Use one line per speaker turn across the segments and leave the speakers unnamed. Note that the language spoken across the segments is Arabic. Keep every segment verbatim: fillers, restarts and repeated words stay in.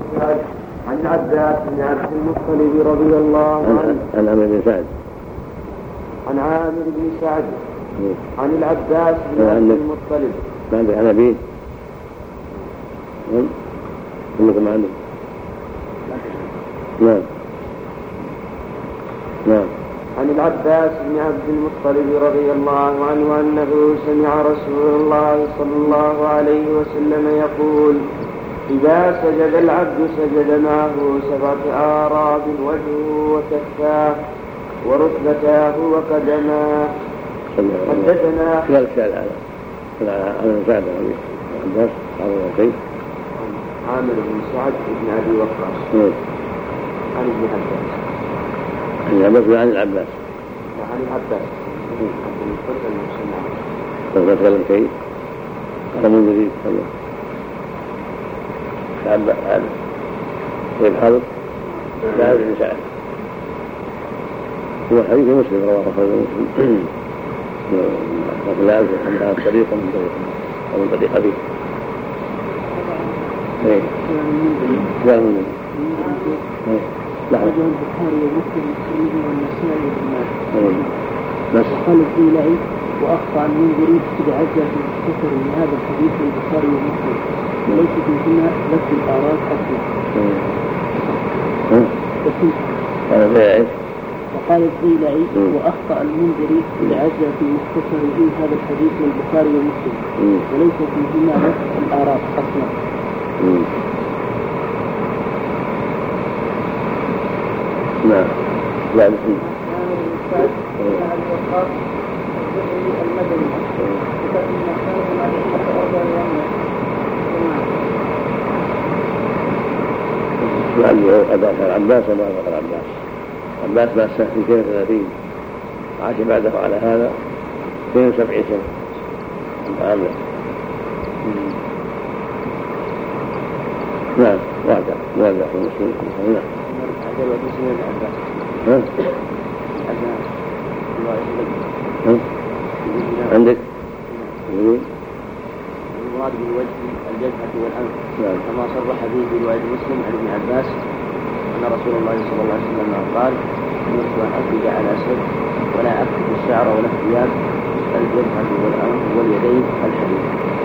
سعد عن عباس بن عبد المطلب رضي الله عنه.
عن عامر بن سعد.
عن عامر بن سعد عن العباس بن عبد المطلب.
ما عندك عن أبيه؟ كلكم ما عندك؟ نعم. نعم.
عن العباس بن عبد المطلب رضي الله عنه أنه سمع رسول الله صلى الله عليه وسلم يقول: إذا سجد العبد سجد معه سبعة أعراب وجهه وكفاه وركبتاه وقدماه. حدثنا
لا الشاهد على على سعد بن عباس هذا شيء.
عامر بن سعد بن أبي وقاص عن ابن عباس.
عن العباس عن العباس.
عن العباس. عبد المطلب المسلم.
لا تكلم شيء. هذا من جديد. عباس هذا. طيب حاضر. لا بن سعد. هو حديث مسلم رواه أخرجه مسلم. لكن لا أدري أن هذا طريق من طريق أو من طريق أبيه. إيه. لا من جديد.
أخرجه البخاري ومسلم والترمذي والنسائي وابن ماجه.
بس
قال الزيلعي وأخطأ المنذري في عزة المختصر من هذا الحديث البخاري ومسلم وليس فيهما لفظ الأعراض أصلا.
هذا زيلعي.
وقال الزيلعي وأخطأ المنذري في عزة المختصر من هذا الحديث البخاري ومسلم وليس فيهما لفظ الأعراض أصلا.
نعم. لا بسم الله. أدرك العباس وما أدرك العباس. العباس بعد سنة اثنين وثلاثين عاش بعده على هذا اثنين وسبعين سنة. نعم. واضح واضح في المسلمين. نعم. ها؟ عندك؟
المراد بالوجه الجبهة والأنف كما صرح به برواية مسلم عن ابن عباس أن رسول الله صلى الله عليه وسلم قال: أمرت أن أسجد على سد ولا أكتب الشعر ولا الثياب الجبهة والأنف واليدين الحديث.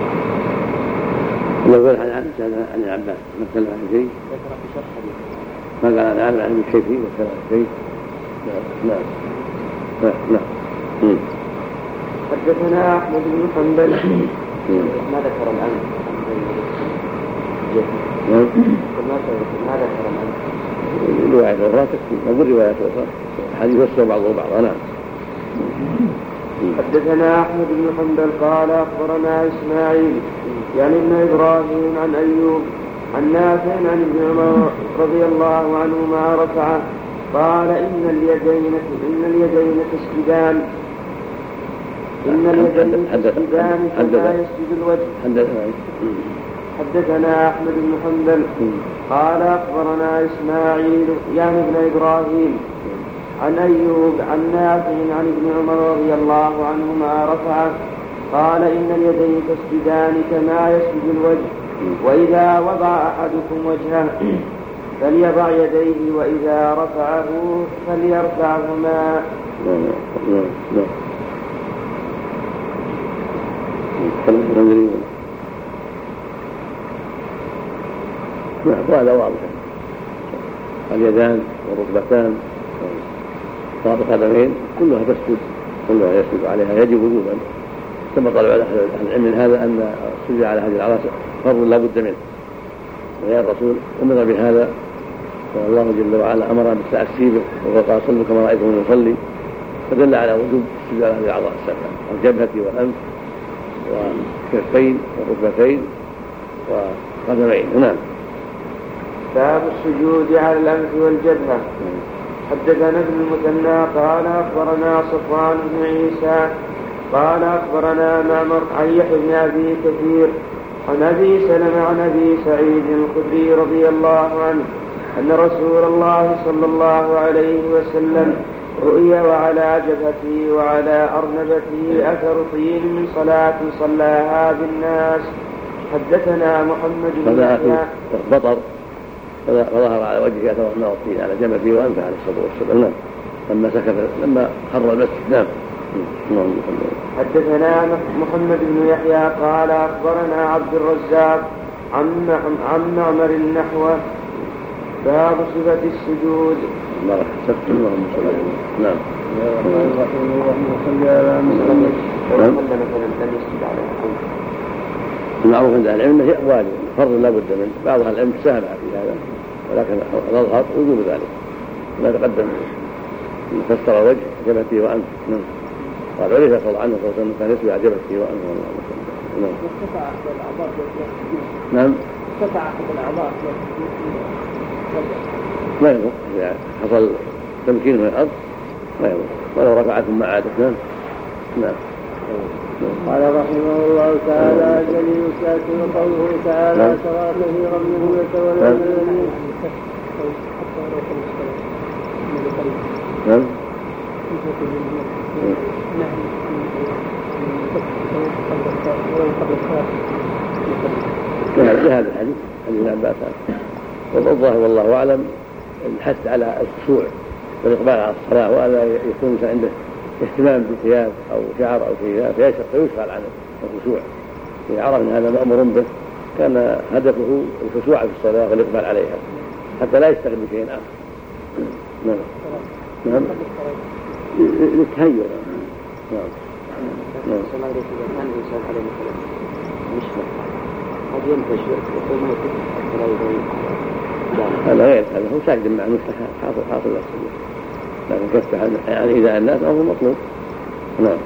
يقول عن العباس مثل عن شيء
ذكر في شرح حديث
ما قال عن عن الكيفية مثل عن شيء. نعم نعم.
حدثنا أحمد بن حنبل ما ذكر الآن ما ذكر الآن
رواية أخرى تكفي أقول رواية أخرى حديث وصل بعضه بعضا. نعم.
حدثنا أحمد بن حنبل قال أخبرنا إسماعيل يعني ابن إبراهيم عن أيوب عن نافع عن ابن عمر رضي الله عنهما رفعه قال: إن اليدين إن اليدين تسجدان إن اليدين تسجدان كما يسجد الوجه. حدثنا أحمد بن حنبل قال أخبرنا إسماعيل يعني ابن إبراهيم عن أيوب عن نافع عن ابن عمر رضي الله عنهما رفعه قال: إن اليدين تسجدان كما يسجد الوجه وإذا وضع أحدكم وجهه فليضع يديه وإذا رفعه فليرفعهما.
وهذا واضح. اليدان والركبتان وطرف القدمين كلها تسجد كلها يسجد عليها يجب وجوبا. ثم طلب أهل العلم من هذا أن السجود على هذه الأعراض فرض لا بد منه. ويا الرسول أمر بهذا والله جل وعلا أمر بالتأسي به وقال: صلوا كما رأيتم يصلي. فدل على وجوب السجود على هذه الأعضاء السبعة: الجبهة والأنف والكفين والركبتين وقدمين. نعم.
باب السجود على الأنف والجبهة. حدثنا ابن المثنى قال أخبرنا صفوان بن عيسى قال أخبرنا معمر عن يحيى بن أبي كثير عن أبي سلمة عن أبي سعيد الخدري رضي الله عنه أن رسول الله صلى الله عليه وسلم رؤي وعلى جبهته وعلى أرنبته أثر طين من صلاة صلاها بالناس. حدثنا محمد بن
بطر فظهر على وجهه اثر الماء والطين على جبهته وانفه عليه الصلاه والسلام. نعم لما سكت لما خر المسجد. نعم.
حدثنا محمد بن يحيى قال اخبرنا عبد الرزاق عن معمر النحو باب صفة السجود.
الله سكت اللهم صل على النبي. نعم.
اللهم صل على محمد.
مثلا ان يسجد على
المعروف عند اهل العلم هي واجب فرض لا بد منه. بعض اهل العلم ساهم في هذا ولكن الاظهر وجوب ذلك. ما تقدم فسر وجه جبهته وانفه. نعم. قال وليس صلى عنه صلى الله عليه وسلم كان يسجد على جبهته وانفه.
نعم. استطاع احد الاعضاء
نعم.
استطاع احد الاعضاء
ما يضر اذا حصل تمكين من الارض ما يضر ولو رفع ثم عادت. نعم. نعم.
قال رحمه الله تعالى الذي يشاكل قوله تعالى ترى كثيرا منهم يتولون الذين
نعم. لهذا الحديث حديث ابن عباس والظاهر والله اعلم الحث على الخشوع والاقبال على الصلاه ولا يكون عنده اهتمام بالثياب او شعر او شيء فيشغل عن الخشوع. اذا عرف ان هذا مامور به كان هدفه الخشوع في الصلاه والاقبال عليها حتى لا يشتغل بشيء اخر. نعم. نعم. للتهيؤ. نعم.
نعم. كان الانسان عليه مثلا مشفى قد ينتشر ويكون ولا يضيع
هذا غير هذا هو ساجد مع المفتاح حاصل حاصل السجود لكن كفتح يعني اذا الناس هو مطلوب. نعم.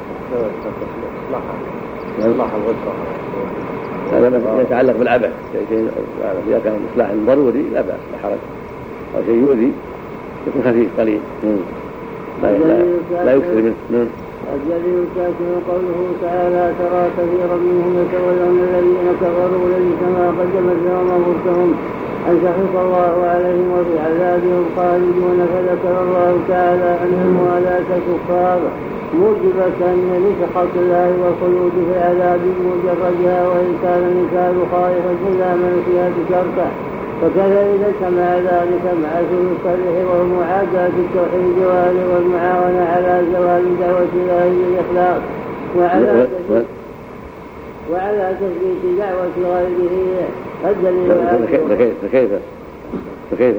هذا ما يتعلق بالعبث اذا كان اصلاح ضروري لا باس لا حرج او شيء يؤذي يكون خفيف قليل لا لا يكثر منه.
الذي يشاكل قوله تعالى ترى كثيرا منهم يتولون الذين كفروا ليس ما قدمت لهم انفسهم أن سخط الله عليهم وفي عذابهم خالدون. فذكر الله تعالى أن الموالاة كفار موجبة لسخط الله والخلود في العذاب مجردها وإن كان الإنسان خائفا إلى منسيات شرطه. فكذا إذا سمع ذلك مع سلوك الصريح وهو معاداة التوحيد والمعاونة على زوال دعوة الله بالإخلاص وعلى وعلى تثبيت دعوة غيره. الدليل
فكيف فكيف فكيف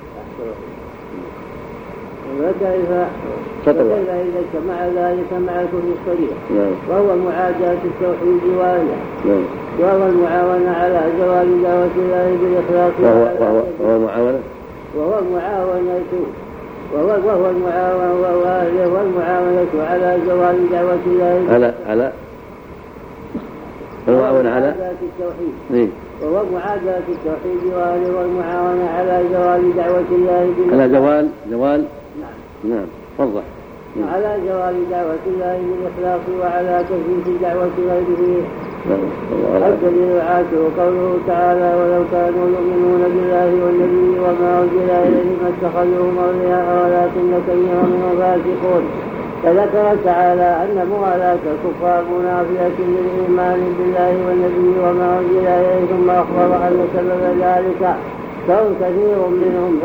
وكيف فكيف إذا سمع ذلك مع الكفر الصريح وهو معاداة التوحيد والله وهو المعاونة على زوال دعوة الله بالإخلاص
وهو, وهو, وهو معاونة
وهو المعاونة وهو وهو المعاونة وهو المعاونة على زوال دعوة الله
على على المعاونة على
التوحيد وهو معاداة التوحيد وهو المعاونة على زوال دعوة الله بالإخلاص
على زوال زوال
نعم
نعم وضح
على زوال دعوة الله بالإخلاص وعلى تثبيت دعوة غيره. الدليل عاته قوله تعالى ولو كانوا يؤمنون بالله والنبي وما أنزل إليه ما اتخذوهم أولياء ولكن كثيرا منهم فاسقون. فذكر تعالى أن موالاة الكفار منافية للإيمان بالله والنبي وما أنزل إليه ثم أخبر أن سبب ذلك كون كثير منهم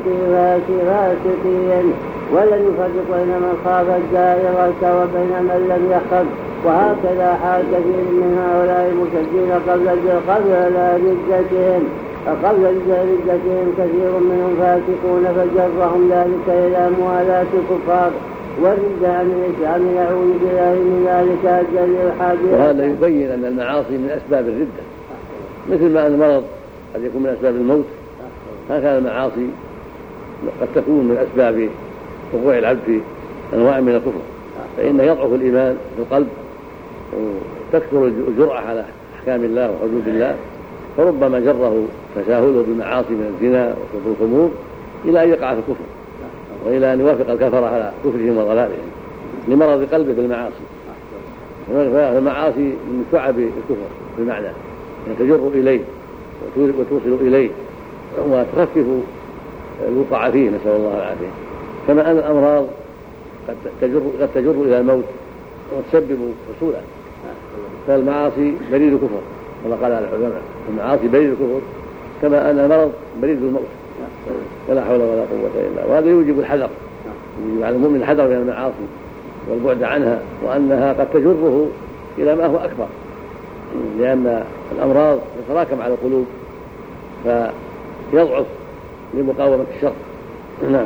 فاسقين ولن يفرق بين من خاف الدائرة وبين من لم يخف. وهكذا حال كثير من هؤلاء المشركين قبل قبل ردتهم قبل ردتهم كثير منهم فاسقون فجرهم ذلك إلى موالاة الكفار والردة عن الإسلام. نعوذ بالله من ذلك أجل الحاجة.
وهذا يبين أن المعاصي من أسباب الردة مثل ما المرض قد يكون من أسباب الموت هكذا المعاصي قد تكون من أسباب وقوع العبد في أنواع من الكفر فإنه يضعف الإيمان في القلب وتكثر الجرأة على أحكام الله وحدود الله فربما جره تساهله بالمعاصي من الزنا وشرب الخمور إلى أن يقع في الكفر وإلى أن يوافق الكفر على كفرهم وضلالهم لمرض قلبه بالمعاصي. فالمعاصي من شعب الكفر بالمعنى أن تجر إليه وتوصل إليه وتخفف الوقع فيه نسأل الله العافية. كما أن الأمراض قد تجر, قد تجر إلى الموت وتسبب حصولا. فالمعاصي بريد كفر كما قال العلماء المعاصي بريد كفر كما أن المرض بريد الموت ولا حول ولا قوة إلا بالله. وهذا يوجب الحذر، يوجب على المؤمن الحذر من المعاصي والبعد عنها، وأنها قد تجره إلى ما هو أكبر، لأن الأمراض تتراكم على القلوب فيضعف لمقاومة الشر. نعم.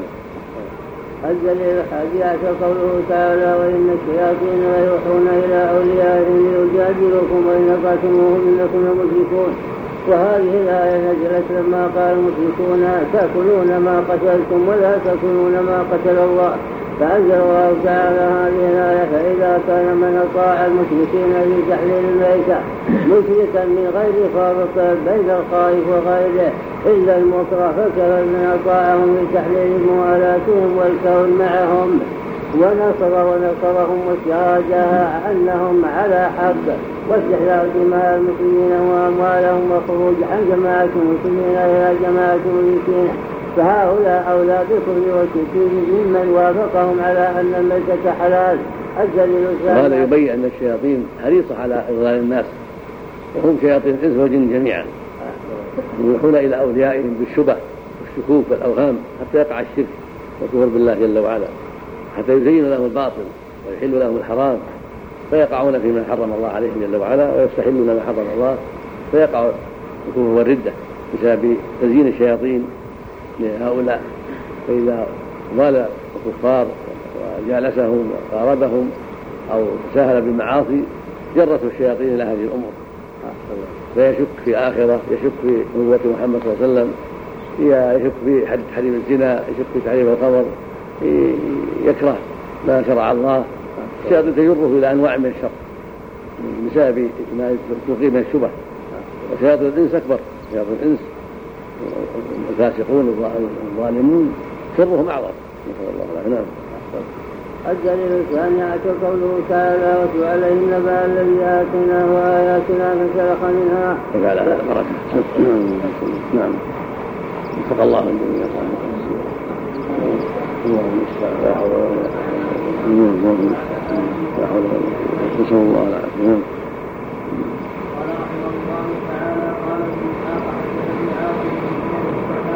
الدليل الحادي عشر قوله تعالى: وإن الشياطين ليوحون إلى أوليائهم ليجادلوكم وإن قاتلوهم إنكم لمشركون. وهذه الآية نزلت لما قال المشركون: تأكلون ما قتلتم ولا تأكلون ما قتل الله، فأنزل الله تعالى هذه الآية: فإذا كان من أطاع المشركين في تحليل الميتة مشركا من غير فارق بين الخائف وغيره إلا المكره، فكذا من أطاعهم في تحليل موالاتهم والكون معهم ونصر ونصرهم وشاهدها أنهم على حق، واستحلال دماء المسلمين وأموالهم وخروج عن جماعة المسلمين إلى جماعة المشركين، فهؤلاء أولى بالكفر والتكفير ممن وافقهم على أن الميتة حلال. الدليل الثاني:
وهذا يبين أن الشياطين حريصة على إضلال الناس، وهم شياطين الإنس والجن جميعا، يوحون إلى أوليائهم بالشبه والشكوك والأوهام حتى يقع الشرك والكفر بالله جل وعلا، حتى يزين لهم الباطل ويحل لهم الحرام فيقعون فيما حرم الله عليهم جل وعلا، ويستحلون ما حرم الله فيقع الكفر والردة بسبب تزيين الشياطين لهؤلاء. فإذا ضال الكفار وجالسهم وقاربهم أو ساهل بالمعاصي جرته الشياطين إلى هذه الأمور، فيشك في آخرة، يشك في نبوة محمد صلى الله عليه وسلم، يشك في حريم الزنا، يشك في تحريم الخمر، يكره ما شرع الله. الشياطين تجره إلى أنواع من الشر بسبب ما تلقيه من الشبه. وشياطين الإنس أكبر، شياطين الإنس الفاسقون الظالمون شرهم أعظم، نسأل الله العافية. نعم.
الدليل الثاني عشر قوله تعالى: واتل عليهم نبأ الذي آتيناه آياتنا فانسلخ منها.
وجعل هذا بركة. نعم. وفق الله الجميع. اللهم استعان لا حول ولا قوة لا حول ولا قوة. نسأل الله العافية.
قال رحمه الله تعالى: قال ابن إسحاق حدثني عاصم بن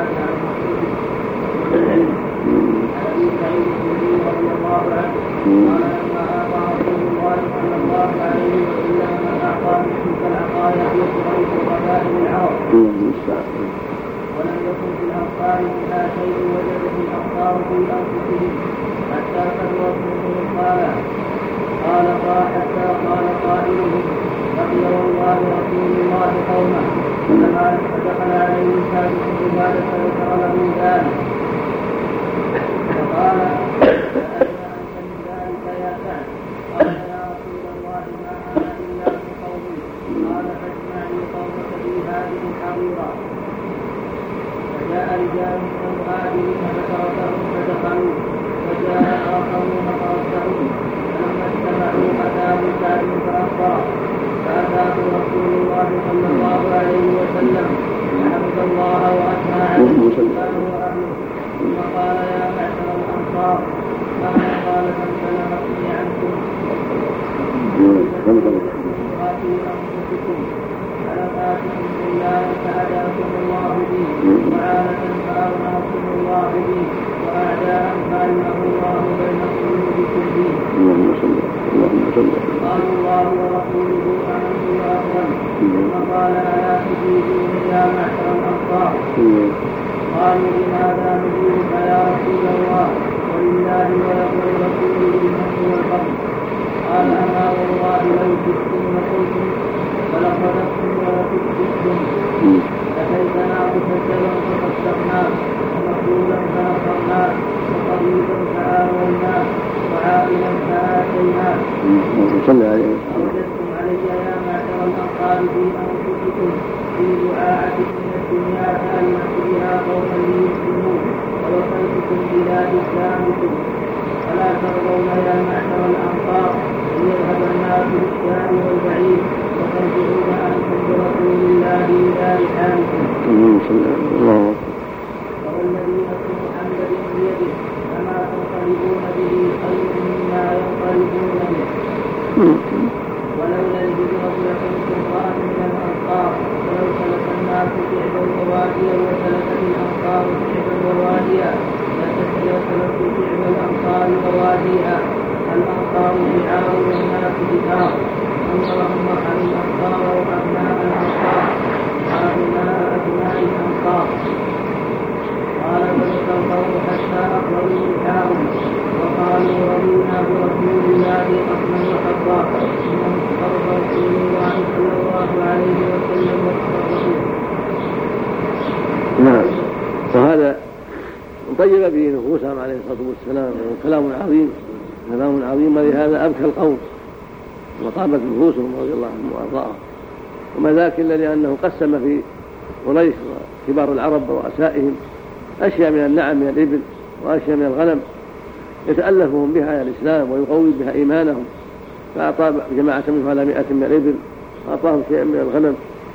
أبي سعيد الخدري رضي الله عنه قال: لما أعطى رسول الله صلى الله عليه وسلم من أعطى من تلك العطايا في قريش وقبائل العرب، ولم يكن في الأمصار منها شيء وجدت الأمصار في أنفسهم حتى كثر اسمهم. قال قال حتى قال قائلهم: رضي الله رسول الله قومه، فلما دخل عليه ثابت بن عبادة فذكر له ذلك فقال: أين أنت من ذلك يا سعد؟ قال: يا رسول الله ما أنا إلا من قومي. قال: فاجمعني قومك في هذه الحظيرة. فجاء رجال من المهاجرين فتركهم فدخلوا، وجاء آخرون فرجعوا، فلما اجتمعوا أتاه سعد فأخبره، فأتاه رسول الله صلى الله عليه وسلم فحمد الله وأثنى عليه وأهله، ثم قال: يا معشر الأنصار، قال: قال: فانسلمتني عنكم في أنفسكم، فلم آتكم إلا أن فهداكم الله بي، وعالة فأغناكم الله بي، وأعداء فألمه الله بين قلوبكم بي. قال الله ورسوله أمنت وأسلم. ثم قال: ألا تجيبون يا معشر الأنصار؟ قالوا: لماذا نجيبك يا رسول الله؟ ولله ولرسوله المن والفضل. قال: أما والله لو شئتم لقلتم ولقدرتم ولكدتم، أتيتنا مسجلا فصدقناك، ومقبولا فنصرناك، وقريبا فآويناك، وعائلا فآتيناك. أوجدتم علي يا معشر الأنصار في أنفسكم في دعاءة من الدنيا كلمة بها قوما ليسلمون، ووصلتكم إلى إسلامكم، فلا ترضون يا معشر الأنصار أن يذهب الناس بالشام والبعيد وترجعون أنتم برسول الله إلى رحالكم. والذي نفس محمد بيده فما تنقلبون به خير مما ينقلبون به. ولولا الهجرة لكنتم امرأة من الأنصار، ولو سلك الناس بعد الغوات الأنصار دعاء والناس دعاء اللهم ارحم الأنصار وأبناء الأنصار وأبناء أبناء الأنصار. قال فاستغفروا حتى أقبلوا رحاهم وقالوا رضينا برسول الله حسنا وحقا إنهم افترض رسول الله صلى الله عليه وسلم وافترضوا.
نعم. وهذا طيب به نفوسهم عليه الصلاة والسلام وكلام عظيم كلام عظيم ولهذا أبكى القوم وطابت نفوسهم رضي الله عنهم وأرضاهم. وما ذاك إلا لأنه قسم في قريش وكبار العرب ورؤسائهم أشياء من النعم من الإبل وأشياء من الغنم يتألفهم بها الإسلام ويقوي بها إيمانهم، فأعطى جماعة منهم على مئة من الإبل وأعطاهم شيئا من الغنم،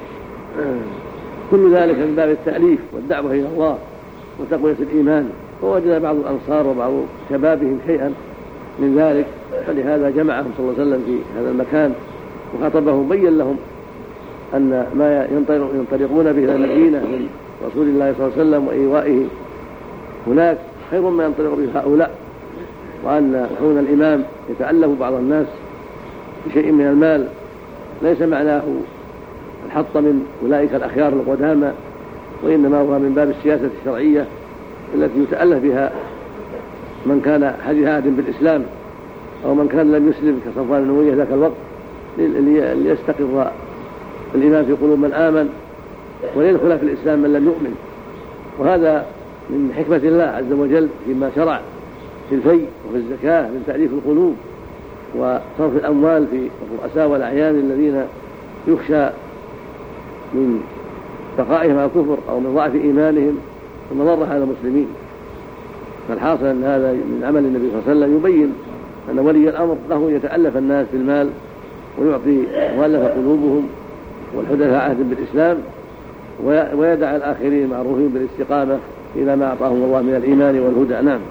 كل ذلك من باب التأليف والدعوة إلى الله وتقوية الإيمان. ووجد بعض الأنصار وبعض شبابهم شيئا من ذلك، فلهذا جمعهم صلى الله عليه وسلم في هذا المكان وخاطبهم بين لهم أن ما ينطلقون به إلى المدينة من رسول الله صلى الله عليه وسلم وإيوائه هناك خير ما ينطلق به هؤلاء، وأن كون الإمام يتألف بعض الناس بشيء من المال ليس معناه الحط من أولئك الأخيار القدامى، وإنما هو من باب السياسة الشرعية التي يتألف بها من كان حديث عهد بالإسلام أو من كان لم يسلم كصفوان بن أمية ذاك الوقت، ليستقر الإيمان في قلوب من آمن وليدخل في الإسلام من لم يؤمن. وهذا من حكمة الله عز وجل فيما شرع في الفيء وفي الزكاة من تأليف القلوب وصرف الأموال في الرؤساء والأعيان الذين يخشى من بقائهم على الكفر أو من ضعف إيمانهم المضرة على المسلمين. فالحاصل أن هذا من عمل النبي صلى الله عليه وسلم يبين أن ولي الأمر له يتألف الناس بالمال ويعطي مؤلف قلوبهم والحدثاء عهد بالإسلام ويدع الآخرين معروفين بالاستقامة إلى ما أعطاهم الله من الإيمان والهدى. نعم.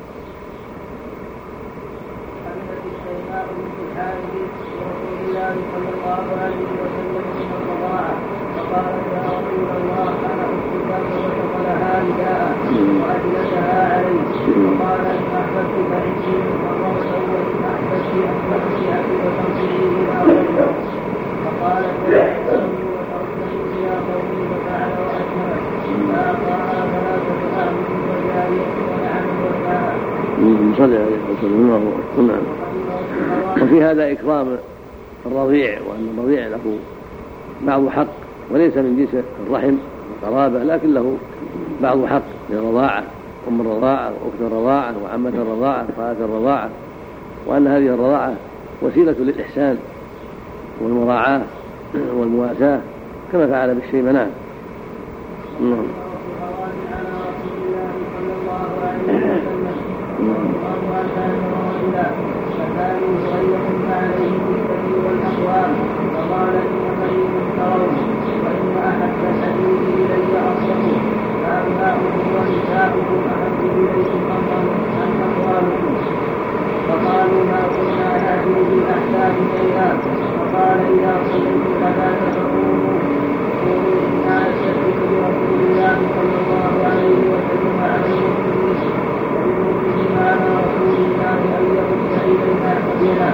فقالت يا رسول الله أنا أخذتك وشغلها رداء وأجلسها عليه. فقال إن أحببت فعندي محرمة وإن أحببت أحببت وتنصري إلى غيره. فقالت فأحببتني وتركتني إلى قومي ففعل وأجمل فأعطاها ثلاثة أعبد وجارية ونعم وفاء.
صلى الله عليه وسلم. وفي هذا إكرام الرضيع، وأن الرضيع له بعض حق وليس من جنس الرحم والقرابة، لكن له بعض حق للرضاعة، أم الرضاعة وأخت الرضاعة وعمة الرضاعة وخالة الرضاعة، وأن هذه الرضاعة وسيلة للإحسان والمراعاة والمواساة كما فعل بالشيبنان. نعم.
فكانوا يغيرون عليه بالسبيل والأقوال فقال إن قريب ترون وإن أحب الحديث إلي أصله فأبناؤكم ونساؤكم أحب إليكم عن أموالكم. فقالوا ما كنا نأتي بالأحساب شيئا. فقال إذا صليت فلا تقولوا قولوا إنا نستشرك برسول الله صلى الله عليه وسلم عليه وبالمؤمنين على رسول الله أن يرد إلينا حدينا.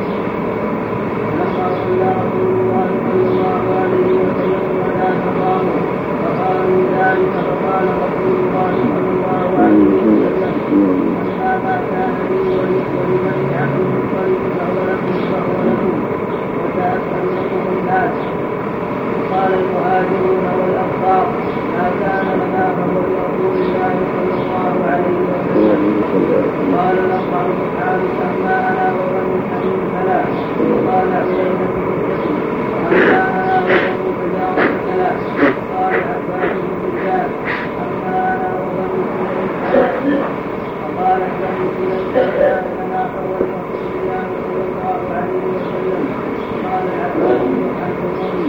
لما صلى رسول الله صلى الله عليه وسلم ولا تقاموا فقالوا ذلك. فقال رسول الله صلى الله عليه وسلم من هذا كان لي ولبني عبد المطلب فهو لكم فهو لكم وسأسألكم الناس. قال المهاجرون والأنصار ما كان لنا فهو لرسول الله صلى الله عليه وسلم. قال الأصحاب الحارث أما أنا وبنو حميد فلا. وقال عيينة بن حصن أما أنا وبنو تجارة فلا. وقال عباس بن رجال أما أنا وبنو سليم فلا. فقال بنو سليم كان لنا فهو لرسول الله صلى الله عليه وسلم. قال عباس بن حصن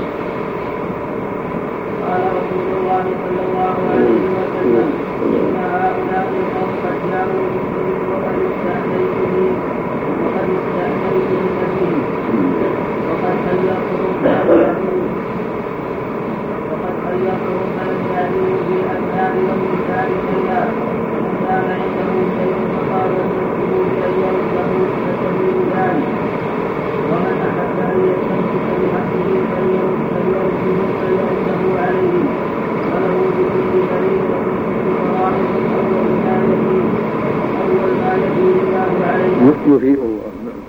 قال رسول الله صلى الله عليه وسلم إن هؤلاء القوم قد جاءوا بكم وقد استأتيتم وقد استأتيتم به وقد خيرتهم وقد خيرتهم فلم يأتوا بالأبناء والنساء شيئا. ومن كان عنده شيء فقال يكتبوا لأن يرده فسبيل ذلك.
يفيء الله.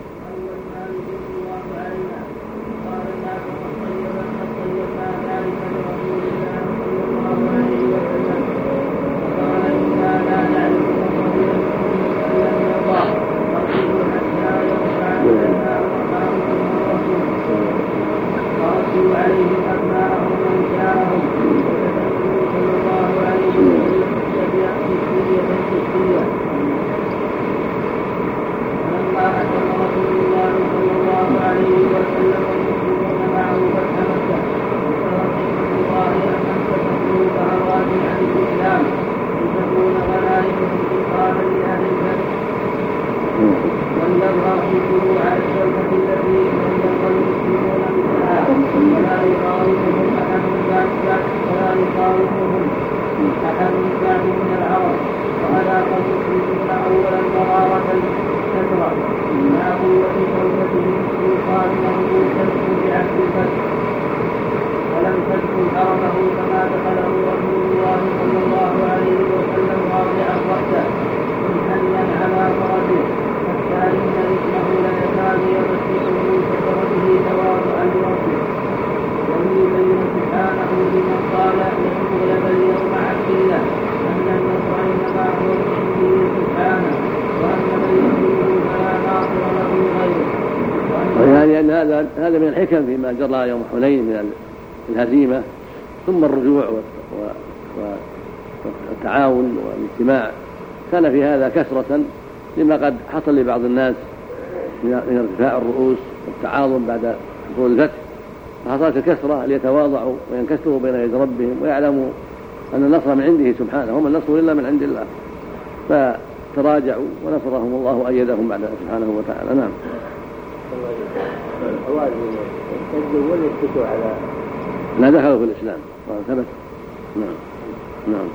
لأن هذا هذا من الحكم فيما جرى يوم حنين من الهزيمة، ثم الرجوع والتعاون والاجتماع كان في هذا كثرة لما قد حصل لبعض الناس من ارتفاع الرؤوس والتعاظم بعد حصول الفتح، فحصلت الكثرة ليتواضعوا وينكسروا بين يدي ربهم ويعلموا أن النصر من عنده سبحانه، وما النصر إلا من عند الله، فتراجعوا ونصرهم الله وأيدهم بعد سبحانه وتعالى. نعم. لا دخلوا في الإسلام ثبت. نعم نعم.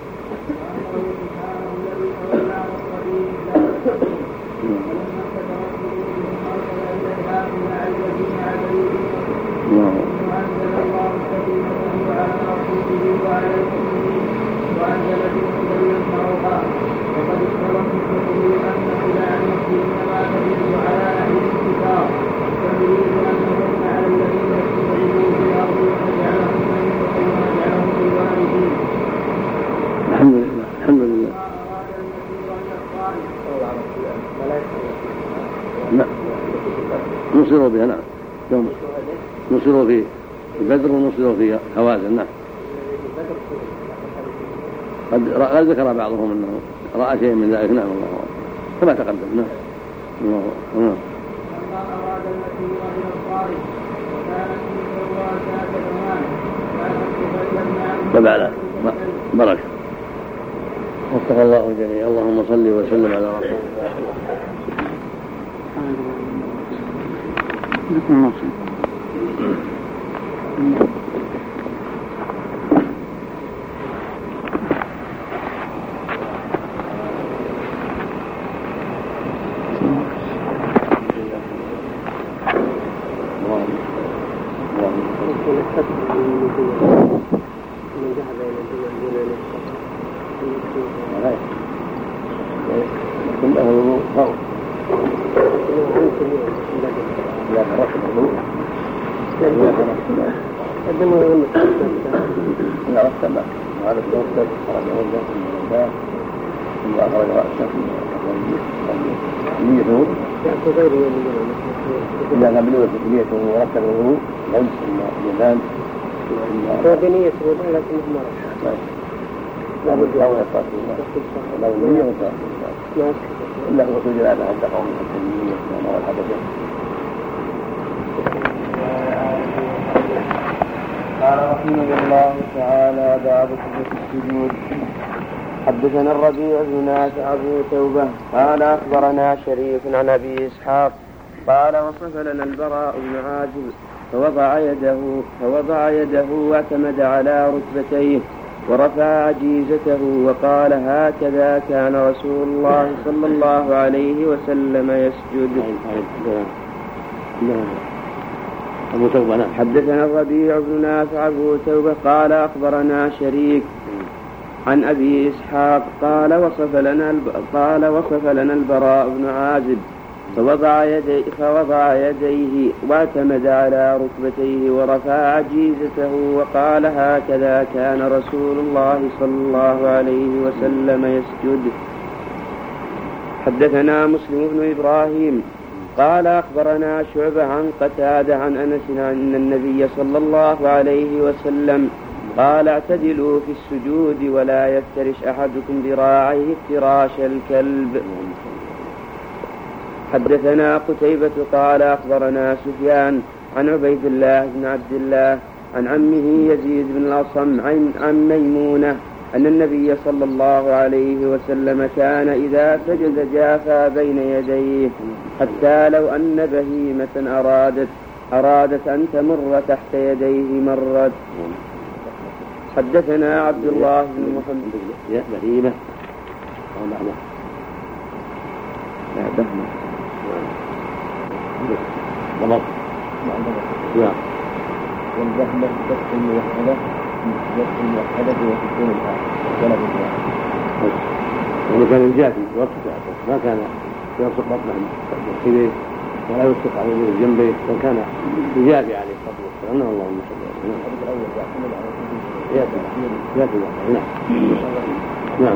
الحمد لله الحمد لله. نعم نصروا بها. نعم نصروا في بدر ونصروا في هوازن. نعم قد ذكر بعضهم انه راى شيء من ذلك. نعم الله كما تقدم. نعم الله نعم. وبعد بركة وفق الله الجميع. اللهم صل وسلم على رسول الله. إذا قبلوا نيته ورتب الوضوء ليس اليدان
هو بنية الوضوء لكن مرة
لا بد أو يصطاد لا النية وصاد إلا هو سجل على حتى قوم حتى النية وما الحدث.
قال رحمه الله تعالى باب صفة السجود. حدثنا الربيع بن نافع أبو توبة قال أخبرنا شريف عن أبي إسحاق قال وصف لنا البراء بن عازب فوضع يده فوضع يده واعتمد على ركبتيه ورفع عجيزته وقال هكذا كان رسول الله صلى الله عليه وسلم يسجد.
أبو توبة.
حدثنا الربيع بن نافع أبو توبة قال أخبرنا شريك عن أبي إسحاق قال وصف لنا قال وصف لنا البراء بن عازب فوضع يديه, فوضع يديه واعتمد على ركبتيه ورفع عجيزته وقال هكذا كان رسول الله صلى الله عليه وسلم يسجد. حدثنا مسلم بن إبراهيم قال أخبرنا شعبة عن قتادة عن أنس أن النبي صلى الله عليه وسلم قال اعتدلوا في السجود ولا يفترش أحدكم ذراعيه افتراش الكلب. حدثنا قتيبة قال أخبرنا سفيان عن عبيد الله بن عبد الله عن عمه يزيد بن الأصم عن, عن ميمونة أن النبي صلى الله عليه وسلم كان إذا سجد جافى بين يديه حتى لو أن بهيمة أرادت أرادت أن تمر تحت يديه مرت. حدثنا عبد الله بن محمد
بهيمة أو معنى
لا بهمة
ضبط نعم
والبهمة تكون موحدة تكون موحدة وتكون الآخر
يعني كان الجافي يوسط ما كان يوسط بطنه بخيله ولا يوسط على جنبه وكان الجافي عليه الصلاة والسلام. اللهم صل وسلم. نعم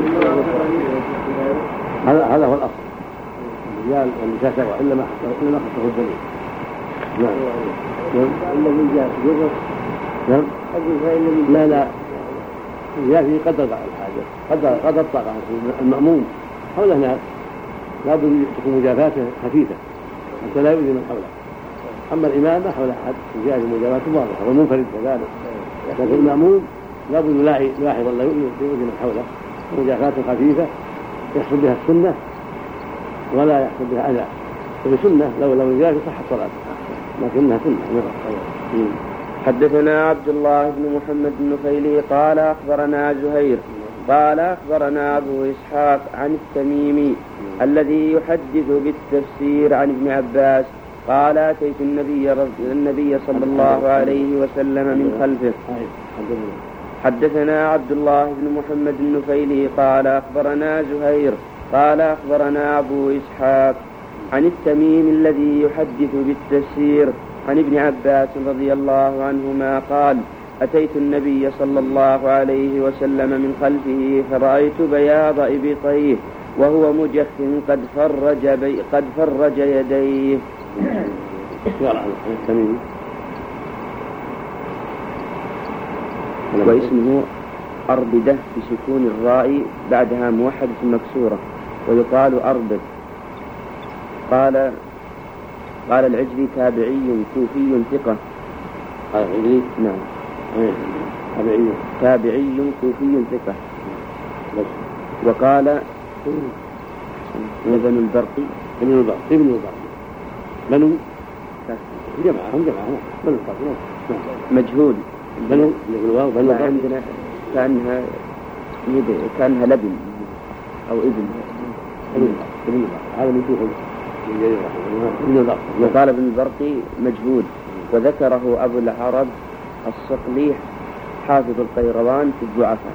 هذا هذا هو الأصل. الرجال والنساء سواء إلا ما إلا ما خصه الدليل. نعم
الذي جاء جرس
نعم لا لا الجافي قدر الحاجة قدر قدر طاقة المأموم حوله ناس لا بد تكون مجافاته خفيفة حتى لا يؤذي من حوله. أما الإمام ما حول أحد الجافي مجافاته واضحة والمنفرد كذلك، لكن المأموم لا بد يلاحظ ولا يؤذي من حوله مجافاته خفيفة يحصل بها السنة ولا يحصل بها أذى. فهي سنة لو لم يجافي صحت صلاته لكنها سنة.
حدثنا عبد الله بن محمد بن خيلي قال أخبرنا زهير قال أخبرنا أبو إسحاق عن التميمي الذي يحدث بالتفسير عن ابن عباس قال أتيت النبي, النبي صلى الله عليه وسلم من خلفه. حدثنا عبد الله بن محمد بن خيلي قال أخبرنا زهير قال أخبرنا أبو إسحاق عن التميم الذي يحدث بالتفسير عن ابن عباس رضي الله عنهما قال أتيت النبي صلى الله عليه وسلم من خلفه فرأيت بياض إبطيه وهو مجخ قد فرج, بي قد فرج يديه. واسمه أربدة بسكون الراء بعدها موحدة مكسورة ويقال أربد. قال قال العجلي تابعي كوفي ثقة.
قال العجلي
نعم
تابعي
تابعي كوفي ثقة. وقال ابن البرقي
ابن البرقي ابن البرقي بنو جماعة هم جماعة بنو البرقي
مجهول
بنو الواو بنو
عندنا كأنها كأنها لبن أو ابن
ابن ابن هذا اللي يشوفه
وقال ابن البرقي مجهول وذكره أبو العرب الصقلي حافظ القيروان في الضعفاء.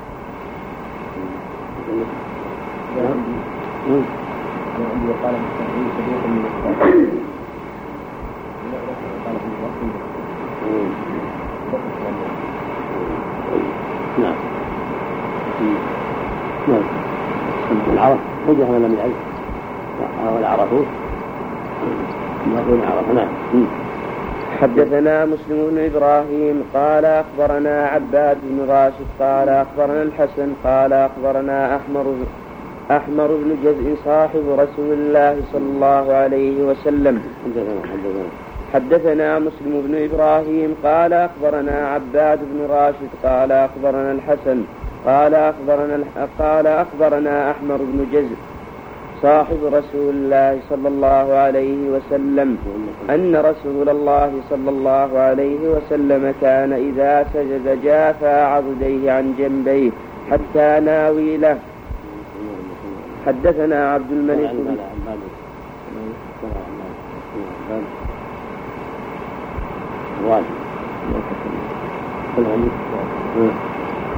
نعم نعم العرب وجه من لم يعرف ولا عرفوه ما كنا عرفناه.
حدثنا مسلم بن إبراهيم قال أخبرنا عباد بن راشد قال أخبرنا الحسن قال أخبرنا أحمر أحمر بن جزء صاحب رسول الله صلى الله عليه وسلم. حدثنا مسلم بن إبراهيم قال أخبرنا عباد بن راشد قال أخبرنا الحسن قال أخبرنا قال أخبرنا أحمر بن جزء صاحب رسول الله صلى الله عليه وسلم أن رسول الله صلى الله عليه وسلم كان إذا سجد جافى عضديه عن جنبيه حتى ناويله. حدثنا عبد الملك بن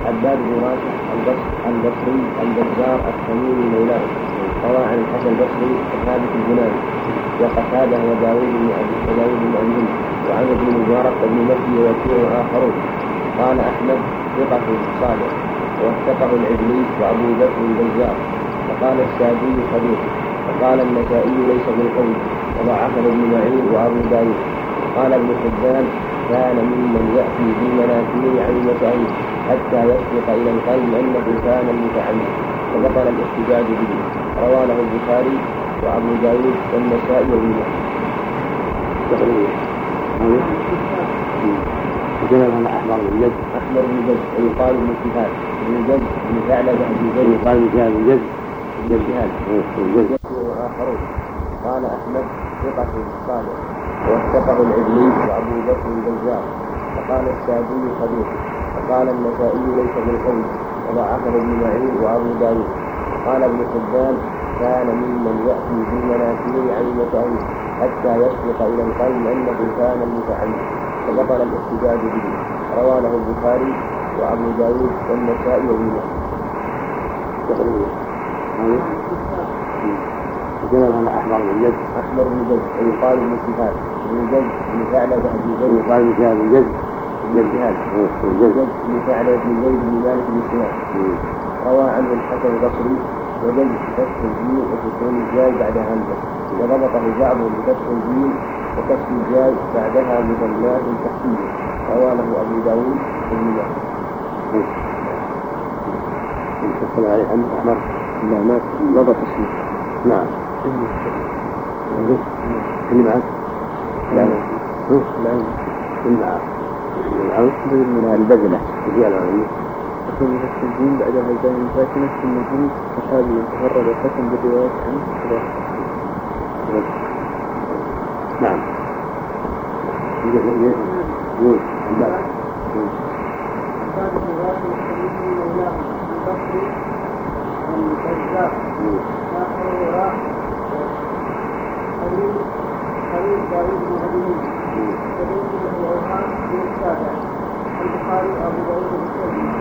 عباد بن راشد البصري البزار التميمي مولاه روى عن الحسن البصري ثابت البناني وقتاده وداود بن أبي وعمر بن مبارك بن مكي وكيع وآخرون. قال أحمد ثقة صالح ووثقه العجلي وأبو بكر البزار. فقال السادي صديق. فقال النسائي ليس بالقول وضعفه ابن معين وأبو داود. قال ابن حبان كان ممن يأتي في مناكير عن المتعين حتى يسبق إلى القلب أنه كان المتعمد فبطل الاحتجاج به. رواه له البخاري وأبو داود والنسائي وابن ماجه.
وكان أحمر بن جد
أحمر بن جد ويقال ابن شهاب بن جد بن ثعلبة بن جد
ويقال ابن شهاب بن جد
بن شهاب وجد وآخرون. قال أحمد ثقة صالح ووثقه العجلي وأبو بكر البزار. فقال السادي صديق. فقال النسائي ليس بالقول وضعفه ابن معين وأبو داود. قال ابن حبان كان ممن يأتي في مناكير عن المتعين حتى يسبق إلى القلب أنه كان المتعمد فبطل الاحتجاج به. رواه له البخاري وأبو داود والنسائي وابن ماجه.
وكان أحمر بن جد
أحمر بن جد ويقال ابن شهاب بن جد بن ثعلبة بن جد
ويقال ابن شهاب بن جد
بن شهاب جد بن ثعلبة بن زيد بن مالك بن سنان. روى عنه الحسن البصري وجد بفتح الجيم وسكون الجاي بعد همزة وضبطه بعضهم بفتح الجيم وكسر الجاي بعدها بضمات تحتيه. رواه له أبو داود وابن ماجه.
يدخل عليه عن أحمر
لا ما ضبط اسمه.
نعم اللي معك
لا
لا اللي معك
من البذلة
رجال عالمين
ثم فتح الجيم بعدها الجاي ساكنة ثم الجيم صحابي تفرد الحسن بالرواية عنه كذا.
نعم يقول يقول عباد
عباد بن راشد التميمي مولاه البصري البزار آخر وراء قريب قريب داود بن أبي وليس له أوهام في السابع. البخاري وأبو داود والترمذي.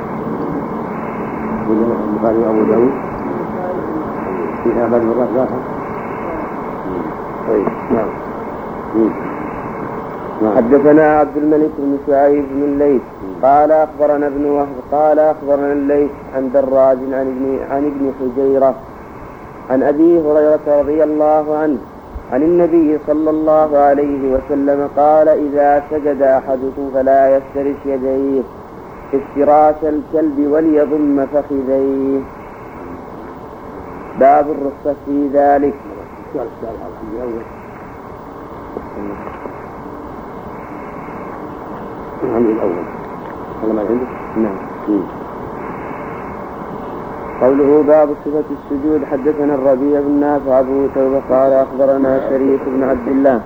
البخاري وأبو داود في عباد بن راشد آخر. طيب نعم.
حدثنا عبد الملك بن شعيب بن الليث قال أخبرنا ابن وهب قال أخبرنا الليث عن دراج عن ابن عن ابن حجيرة عن أبي هريرة رضي الله عنه عن النبي صلى الله عليه وسلم قال إذا سجد أحدكم فلا يفترش يديه افتراش الكلب وليضم فخذيه. باب الرخصة في ذلك.
الحمد الأول هذا ما عندك؟
نعم. قوله باب صفة السجود. حدثنا الربيع بن نافع أبو توبة قال أخبرنا شريك بن عبد الله.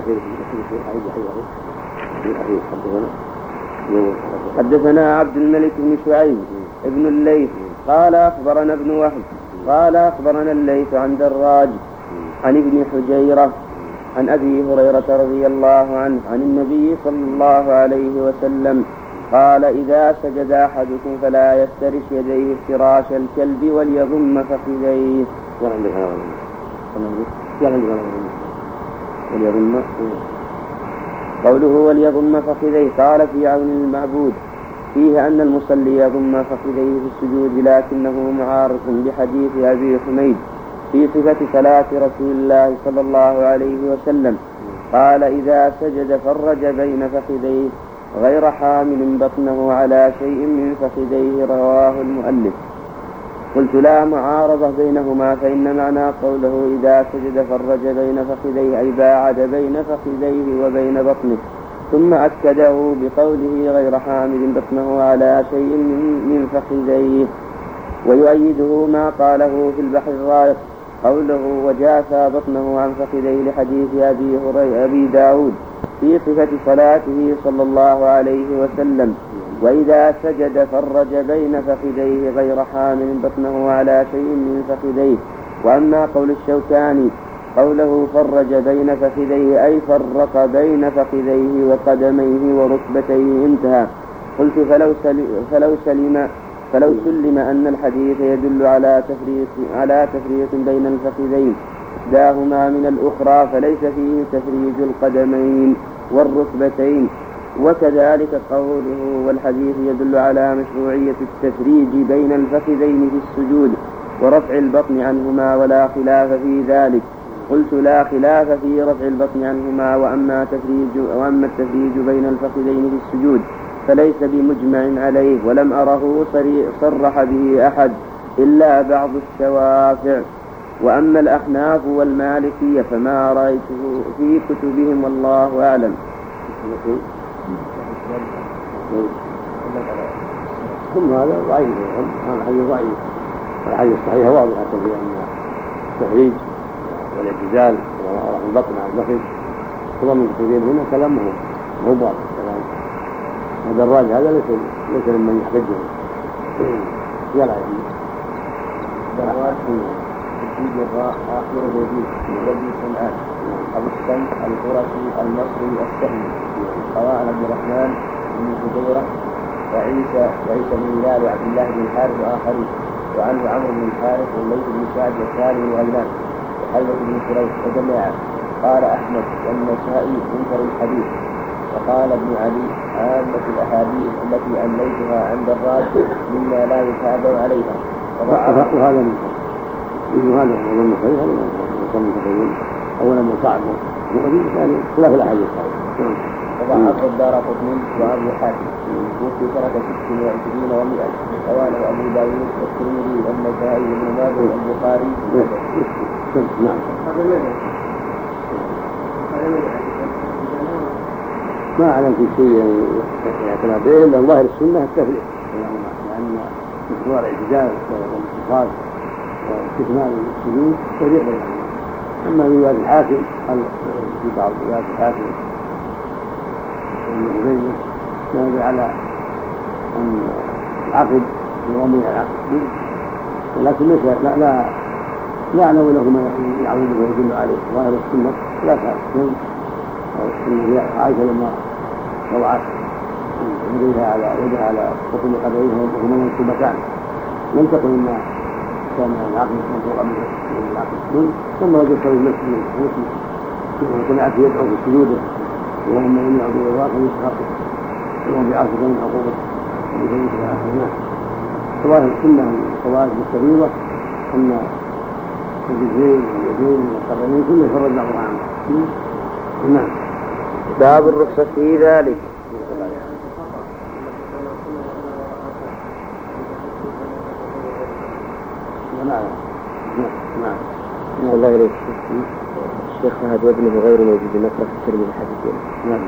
حدثنا عبد الملك بن شعيب ابن الليث قال أخبرنا ابن وهب قال أخبرنا الليث عن دراج عن ابن حجيرة عن أبي هريرة رضي الله عنه عن النبي صلى الله عليه وسلم قال إذا سجد أحدكم فلا يفترش يديه افتراش الكلب وليضم فخذيه. وليضم قوله وليضم فخذيه. قال في عون المعبود فيه أن المصلي يضم فخذيه في السجود لكنه معارض بحديث أبي حميد في صفة صلاة رسول الله صلى الله عليه وسلم قال إذا سجد فرج بين فخذيه غير حامل بطنه على شيء من فخذيه. رواه المؤلف. قلت لا معارضة بينهما فإن معنى قوله إذا سجد فرج بين فخذيه أي باعد بين فخذيه وبين بطنه ثم أكده بقوله غير حامل بطنه على شيء من فخذيه. ويؤيده ما قاله في البحر الرائق قوله وجافى بطنه عن فخذيه لحديث أبي هريرة أبي داود في صفة صلاته صلى الله عليه وسلم وإذا سجد فرج بين فخذيه غير حامل بطنه على شيء من فخذيه. وأما قول الشوكاني قوله فرج بين فخذيه أي فرق بين فخذيه وقدميه وركبتيه انتهى. قلت فلو سلم, فلو سلم فلو سلم أن الحديث يدل على تفريق على تفريق بين الفخذين إحداهما من الأخرى فليس فيه تفريج القدمين والركبتين، وكذلك قوله والحديث يدل على مشروعية التفريج بين الفخذين في السجود ورفع البطن عنهما ولا خلاف في ذلك. قلت لا خلاف في رفع البطن عنهما، وأما, تفريج وأما التفريج بين الفخذين في السجود فليس بمجمع عليه، ولم أره صرح به أحد إلا بعض الشوافع. وأما الأحناف والمالكية فما رأيته في كتبهم والله أعلم.
ثم هذا ضعيف، هذا حديث ضعيف، والحديث الصحيح واضحة في أن التفريج والاعتزال ورفع البطن على الفخذ هو من كتبهم هنا كلامه هو باطل كلام هذا الراجل، هذا ليس ليس ممن يحتجه ولا يجوز.
تجديد الراء آخر الوجود الذي سمعان أبو السمع القرشي المصري السهمي قواعد عبد الرحمن بن هديرة وعيسى وعيسى بن هلال وعبد الله بن الحارث وآخرين، وعنه عمرو بن الحارث والليث بن سعد وسالم بن غيلان وحلوة بن شريح وجماعة. قال أحمد والنسائي منكر الحديث. وقال ابن علي عامة الأحاديث التي أمليتها عند الراجل مما لا يتابع عليها.
وهذا منكر وهذا هو المخير، هذا هو المخير أولا من صعب وقديم ثاني خلاف الأحاديث الصحيحة.
وضعف الدار قطني وأبو حاتم وفي سنة ست وعشرين ومئة، رواه أبو داود والترمذي والنسائي وابن ماجه والبخاري.
نعم. ما أعلم في شيء يعتمد به إلا ظاهر السنة التفريق، لأن مشروع الاعتزال والانتقاد واستكمال السجود تفريق بينهما. أما رواية الحاكم في بعض روايات الحاكم والمغربي يدل على أن العقد هو من العقد، ولكن ليس لا لا لا أعلم له ما يعود ويدل عليه ظاهر السنة. لا تأكل السنة عائشة لما وضعت يديها على يدها على بطن قدميها وهما منصوبتان لم تكن إنها كان العقد منصوبا من العقد، ثم وجدت المسلم المسلم سمعت يدعو في سجوده اللهم إني أعوذ برضاك من سخطك اللهم بعافيك من عقوبتك وبجنتك على الناس. ظاهر السنة القواعد الكبيرة أن الجزئين واليدين والقدمين كله يفرج بعضها عنه. نعم.
باب الرخصة في ذلك.
نعم نعم
نعم. الله إليك الشيخ فهد وابنه غير موجود نقرأ في الترمذي الحديث.
نعم.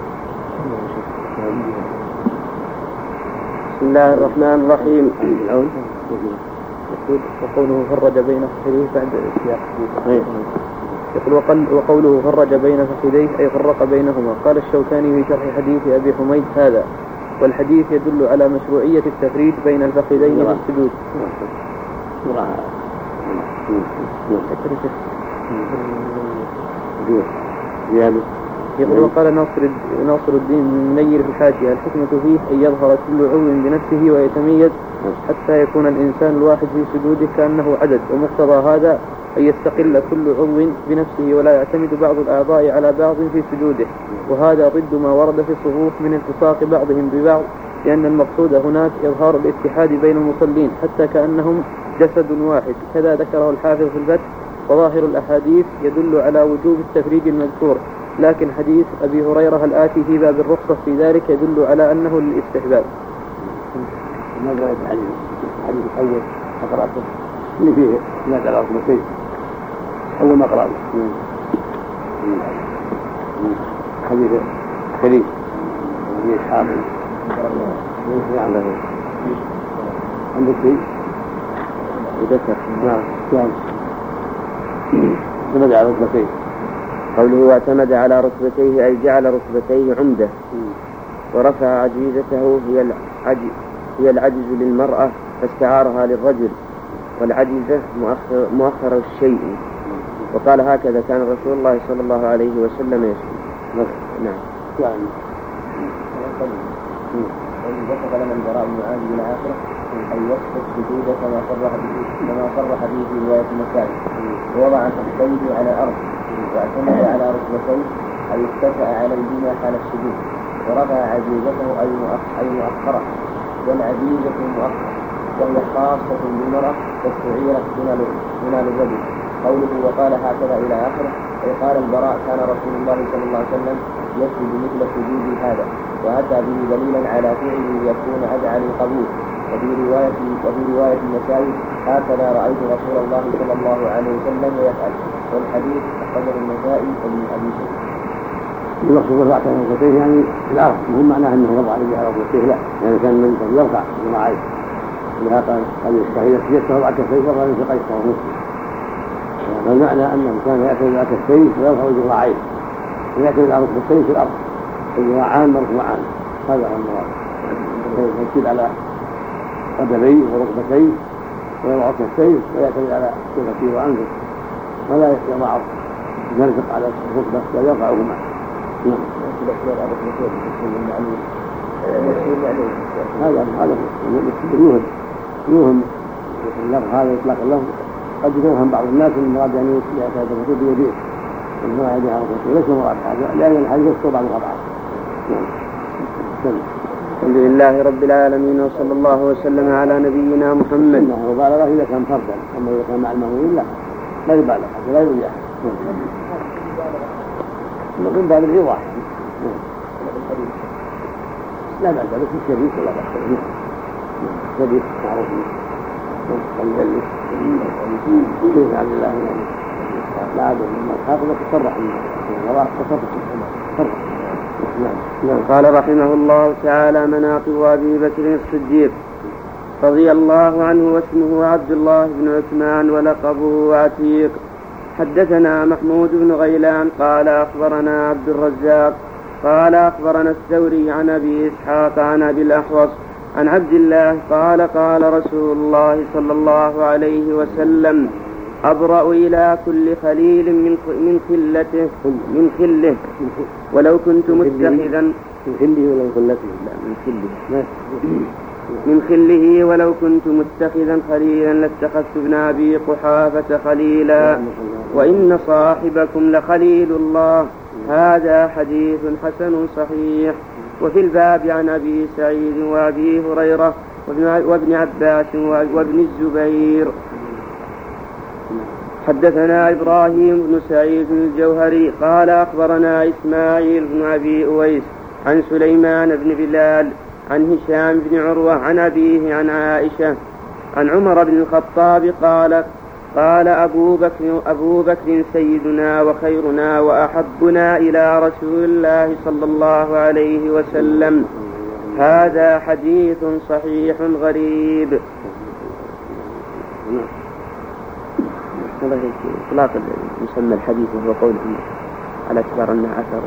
بسم الله الرحمن الرحيم.
وقوله فرج بين فخذيه بعد السياق يقول وقوله فرج بين فخذيه أي فرق بينهما. قال الشوكاني في شرح حديث أبي حميد هذا والحديث يدل على مشروعية التفريج بين الفخذين في السجود. يقول وقال ناصر ناصر الدين المنير في الحاشية الحكمة فيه أن يظهر كل عضو بنفسه ويتميز حتى يكون الإنسان الواحد في سجوده كأنه عدد، ومقتضى هذا أن يستقل كل عضو بنفسه ولا يعتمد بعض الأعضاء على بعض في سجوده، وهذا ضد ما ورد في الصفوف من التصاق بعضهم ببعض، لأن المقصود هناك إظهار الاتحاد بين المصلين حتى كأنهم جسد واحد. كذا ذكره الحافظ في الفتح. وظاهر الأحاديث يدل على وجوب التفريج المذكور، لكن حديث أبي هريرة الآتي في باب الرخصة في ذلك يدل على أنه للاستحباب.
ماذا رأيت الحديث الحديث الأول فقرأته اللي فيه نادى على ركبتيه أول ما قرأته حديث كريم في إسحاق عندك شيء
وذكر
نعم نعم اعتمد على ركبتيه.
قوله اعتمد على ركبتيه أي جعل ركبتيه عمدة ورفع عجيزته هي العجز هي العجز للمرأة فاستعارها للرجل، والعجزة مؤخر, مؤخر الشيء. وقال هكذا كان رسول الله صلى الله عليه وسلم يسجد.
نعم.
وقوله وصف لنا البراء بن عازب من آخره أن يسقط سجوده كما صرح به كما صرح به في رواية النسائي، ووضع كفيه على الأرض واعتمد على ركبتيه أي اتكأ عليهما حال السجود، ورفع عجيزته أي مؤخرة، والعجيزة مؤخرة وهي خاصة بالمرأة تستعيرت من الرجل. قوله وقال هكذا إلى آخره أي قال البراء كان رسول الله صلى الله عليه وسلم يسجد مثل سجود هذا، وأتى به دليلا على فعله يكون أدعى للقبول. وفي رواية وفي رواية النسائي هكذا رأيت رسول الله صلى الله عليه وسلم يفعل، والحديث أخرجه النسائي وابن أبي شيبة.
المقصود رفع كان ركبتيه يعني في الأرض، مو معناه أنه وضع رجله على ركبتيه، لا، يعني كان من يرفع ذراعيه، لهذا قال قد يستحيل سجدته وضع كفيه وضع في قيصه ومسلم. فالمعنى أنه كان يعتمد على كفيه ويرفع ذراعيه، ويعتمد على ركبتيه في الأرض، الذراعان مرفوعان، هذا هو المراد. يشد على قدميه وركبتيه ويضع كفيه ويعتمد على كفيه وأنفه، ولا يضع يرفق على الركبة بل يرفعهما. نعم. هذا هذا يوهم يوهم اللفظ هذا يطلق اللفظ قد يوهم بعض الناس ان المراد يعني يعتاد الرسول بيديه المراد بها الرسول، ليس المراد هذا لان الحديث يذكر بعض القطعات.
الحمد لله رب العالمين، وصلى الله وسلم على نبينا محمد.
وبالغ اذا كان فردا، اما اذا كان مع المأمومين لا لا يبالغ، حتى لا يرجع نقول باب الإيضاح لا بأس بس الشريك ولا بأس الشريك معروف المجلس كيف عبد الله لا عبد الله الحافظ تصرح الغراء تصرح.
قال رحمه الله تعالى مناقب أبي بكر الصديق رضي الله عنه واسمه عبد الله بن عثمان ولقبه عتيق. حدثنا محمود بن غيلان قال أخبرنا عبد الرزاق قال أخبرنا الثوري عن أبي إسحاق عن أبي الأحوص عن عبد الله قال قال رسول الله صلى الله عليه وسلم أبرأ إلى كل خليل من من خلته من خله ولو كنت متخذا
من خله ولو خلته
لا من خله من خله ولو كنت متخذا خليلا لاتخذت ابن أبي قحافة خليلا وإن صاحبكم لخليل الله. هذا حديث حسن صحيح. وفي الباب عن أبي سعيد وأبي هريرة وابن عباس وابن الزبير. حدثنا إبراهيم بن سعيد الجوهري قال أخبرنا إسماعيل بن أبي أويس عن سليمان بن بلال عن هشام بن عروة عن أبيه عن عائشة عن عمر بن الخطاب قال قال أبو بكر, أبو بكر سيدنا وخيرنا وأحبنا إلى رسول الله صلى الله عليه وسلم. هذا حديث صحيح غريب. إطلاق مسمى الحديث وهو قوله على اعتبار أنه أثر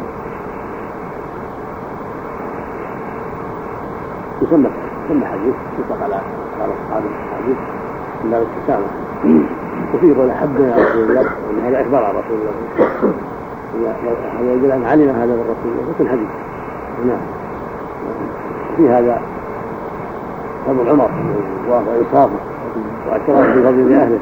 يسمى يسمى حديث يطلق على أصحاب الحديث من باب التسامح. وفيه قول أحبنا يا رسول الله وأن هذا أكبر على رسول الله، هذا يدل أن علم هذا من رسول الله فكل حديث. نعم. في هذا فضل عمر وإنصافه وأكرمه بفضل أهله.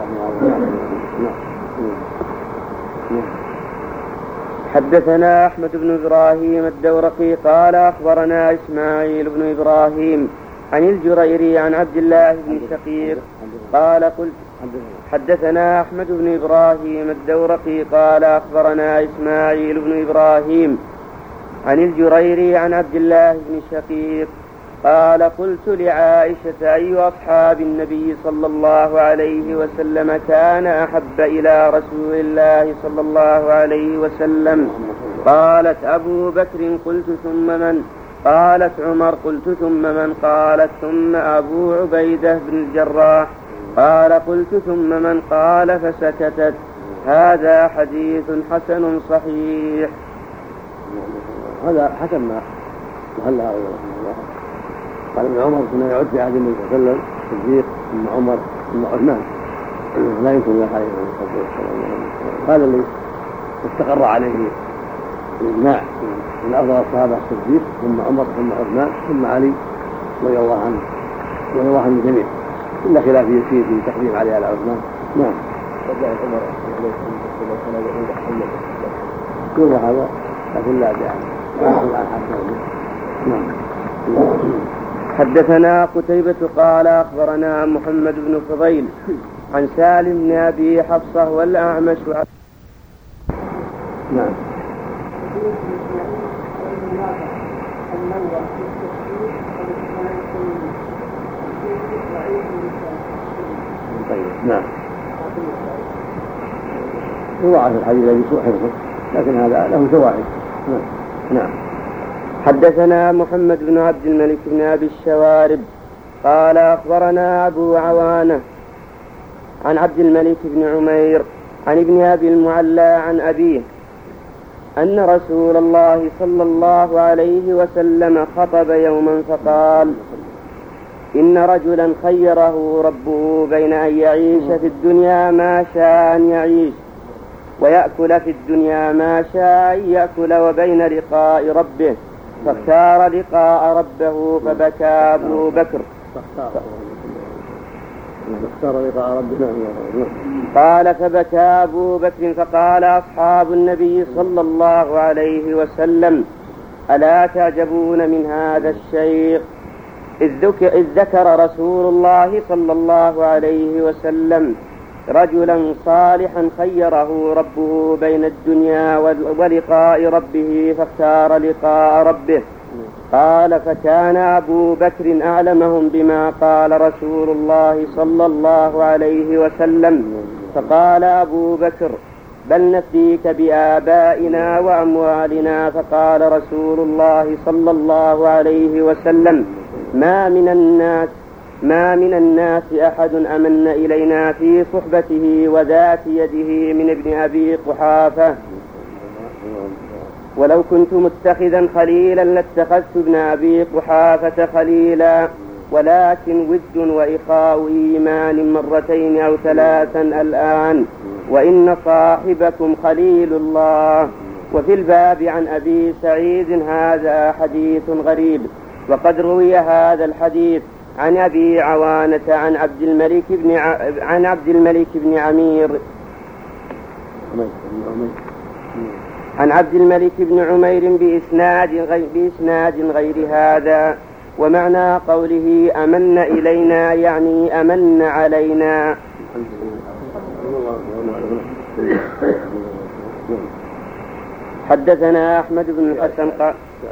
حدثنا أحمد بن إبراهيم الدورقي قال أخبرنا إسماعيل بن إبراهيم عن الجريري عن عبد الله بن شقيق قال قلت حدثنا أحمد بن إبراهيم الدورقي قال أخبرنا إسماعيل بن إبراهيم عن الجريري عن عبد الله بن شقيق قال قلت لعائشة أي أصحاب النبي صلى الله عليه وسلم كان أحب إلى رسول الله صلى الله عليه وسلم؟ قالت أبو بكر. قلت ثم من؟ قالت عمر. قلت ثم من؟ قالت ثم أبو عبيدة بن الجراح. قال قلت ثم من؟ قال فسكتت. هذا حديث حسن صحيح.
هذا حسن ما هلا رحمه الله. قال ابن عمر كنا يعد في عهد النبي صلى الله عليه وسلم الصديق ثم عمر ثم عثمان، لا يمكن ذلك عليه الصلاه والسلام. هذا اللي استقر عليه الاجماع من افضل الصحابه الصديق ثم عمر ثم عثمان ثم علي رضي الله عنه رضي الله عنه الجميع إلا خلاف يسير في تقديم علي على عثمان. نعم. كل هذا لكن لا داعي. نعم.
حدثنا قتيبة قال أخبرنا محمد بن فضيل عن سالم بن أبي حفصة والأعمش.
نعم. طيب. نعم. وضعف الحديث الذي سوء حفظه لكن هذا له شواهد. نعم.
حدثنا محمد بن عبد الملك بن أبي الشوارب قال أخبرنا أبو عوانة عن عبد الملك بن عمير عن ابن أبي المعلى عن أبيه أن رسول الله صلى الله عليه وسلم خطب يوما فقال إن رجلا خيره ربه بين أن يعيش في الدنيا ما شاء أن يعيش ويأكل في الدنيا ما شاء أن يأكل وبين لقاء ربه فاختار لقاء ربه فبكى أبو بكر. قال فبكى أبو بكر فقال أصحاب النبي صلى الله عليه وسلم ألا تعجبون من هذا الشيخ إذ ذكر رسول الله صلى الله عليه وسلم رجلا صالحا خيره ربه بين الدنيا ولقاء ربه فاختار لقاء ربه. قال فكان أبو بكر أعلمهم بما قال رسول الله صلى الله عليه وسلم فقال أبو بكر بل نفديك بآبائنا وأموالنا. فقال رسول الله صلى الله عليه وسلم ما من الناس ما من الناس أحد أمن إلينا في صحبته وذات يده من ابن أبي قحافة ولو كنت متخذا خليلا لاتخذت ابن أبي قحافة خليلا ولكن ود وإخاء إيمان مرتين أو ثلاثا الآن وإن صاحبكم خليل الله. وفي الباب عن أبي سعيد هذا حديث غريب وقد روي هذا الحديث عن أبي عوانة عن عبد الملك بن ع... عن عبد الملك بن عمير عن عبد الملك بن عمير بإسناد غير, بإسناد غير هذا. ومعنى قوله أمن إلينا يعني أمن علينا. حدثنا أحمد بن الحسن قال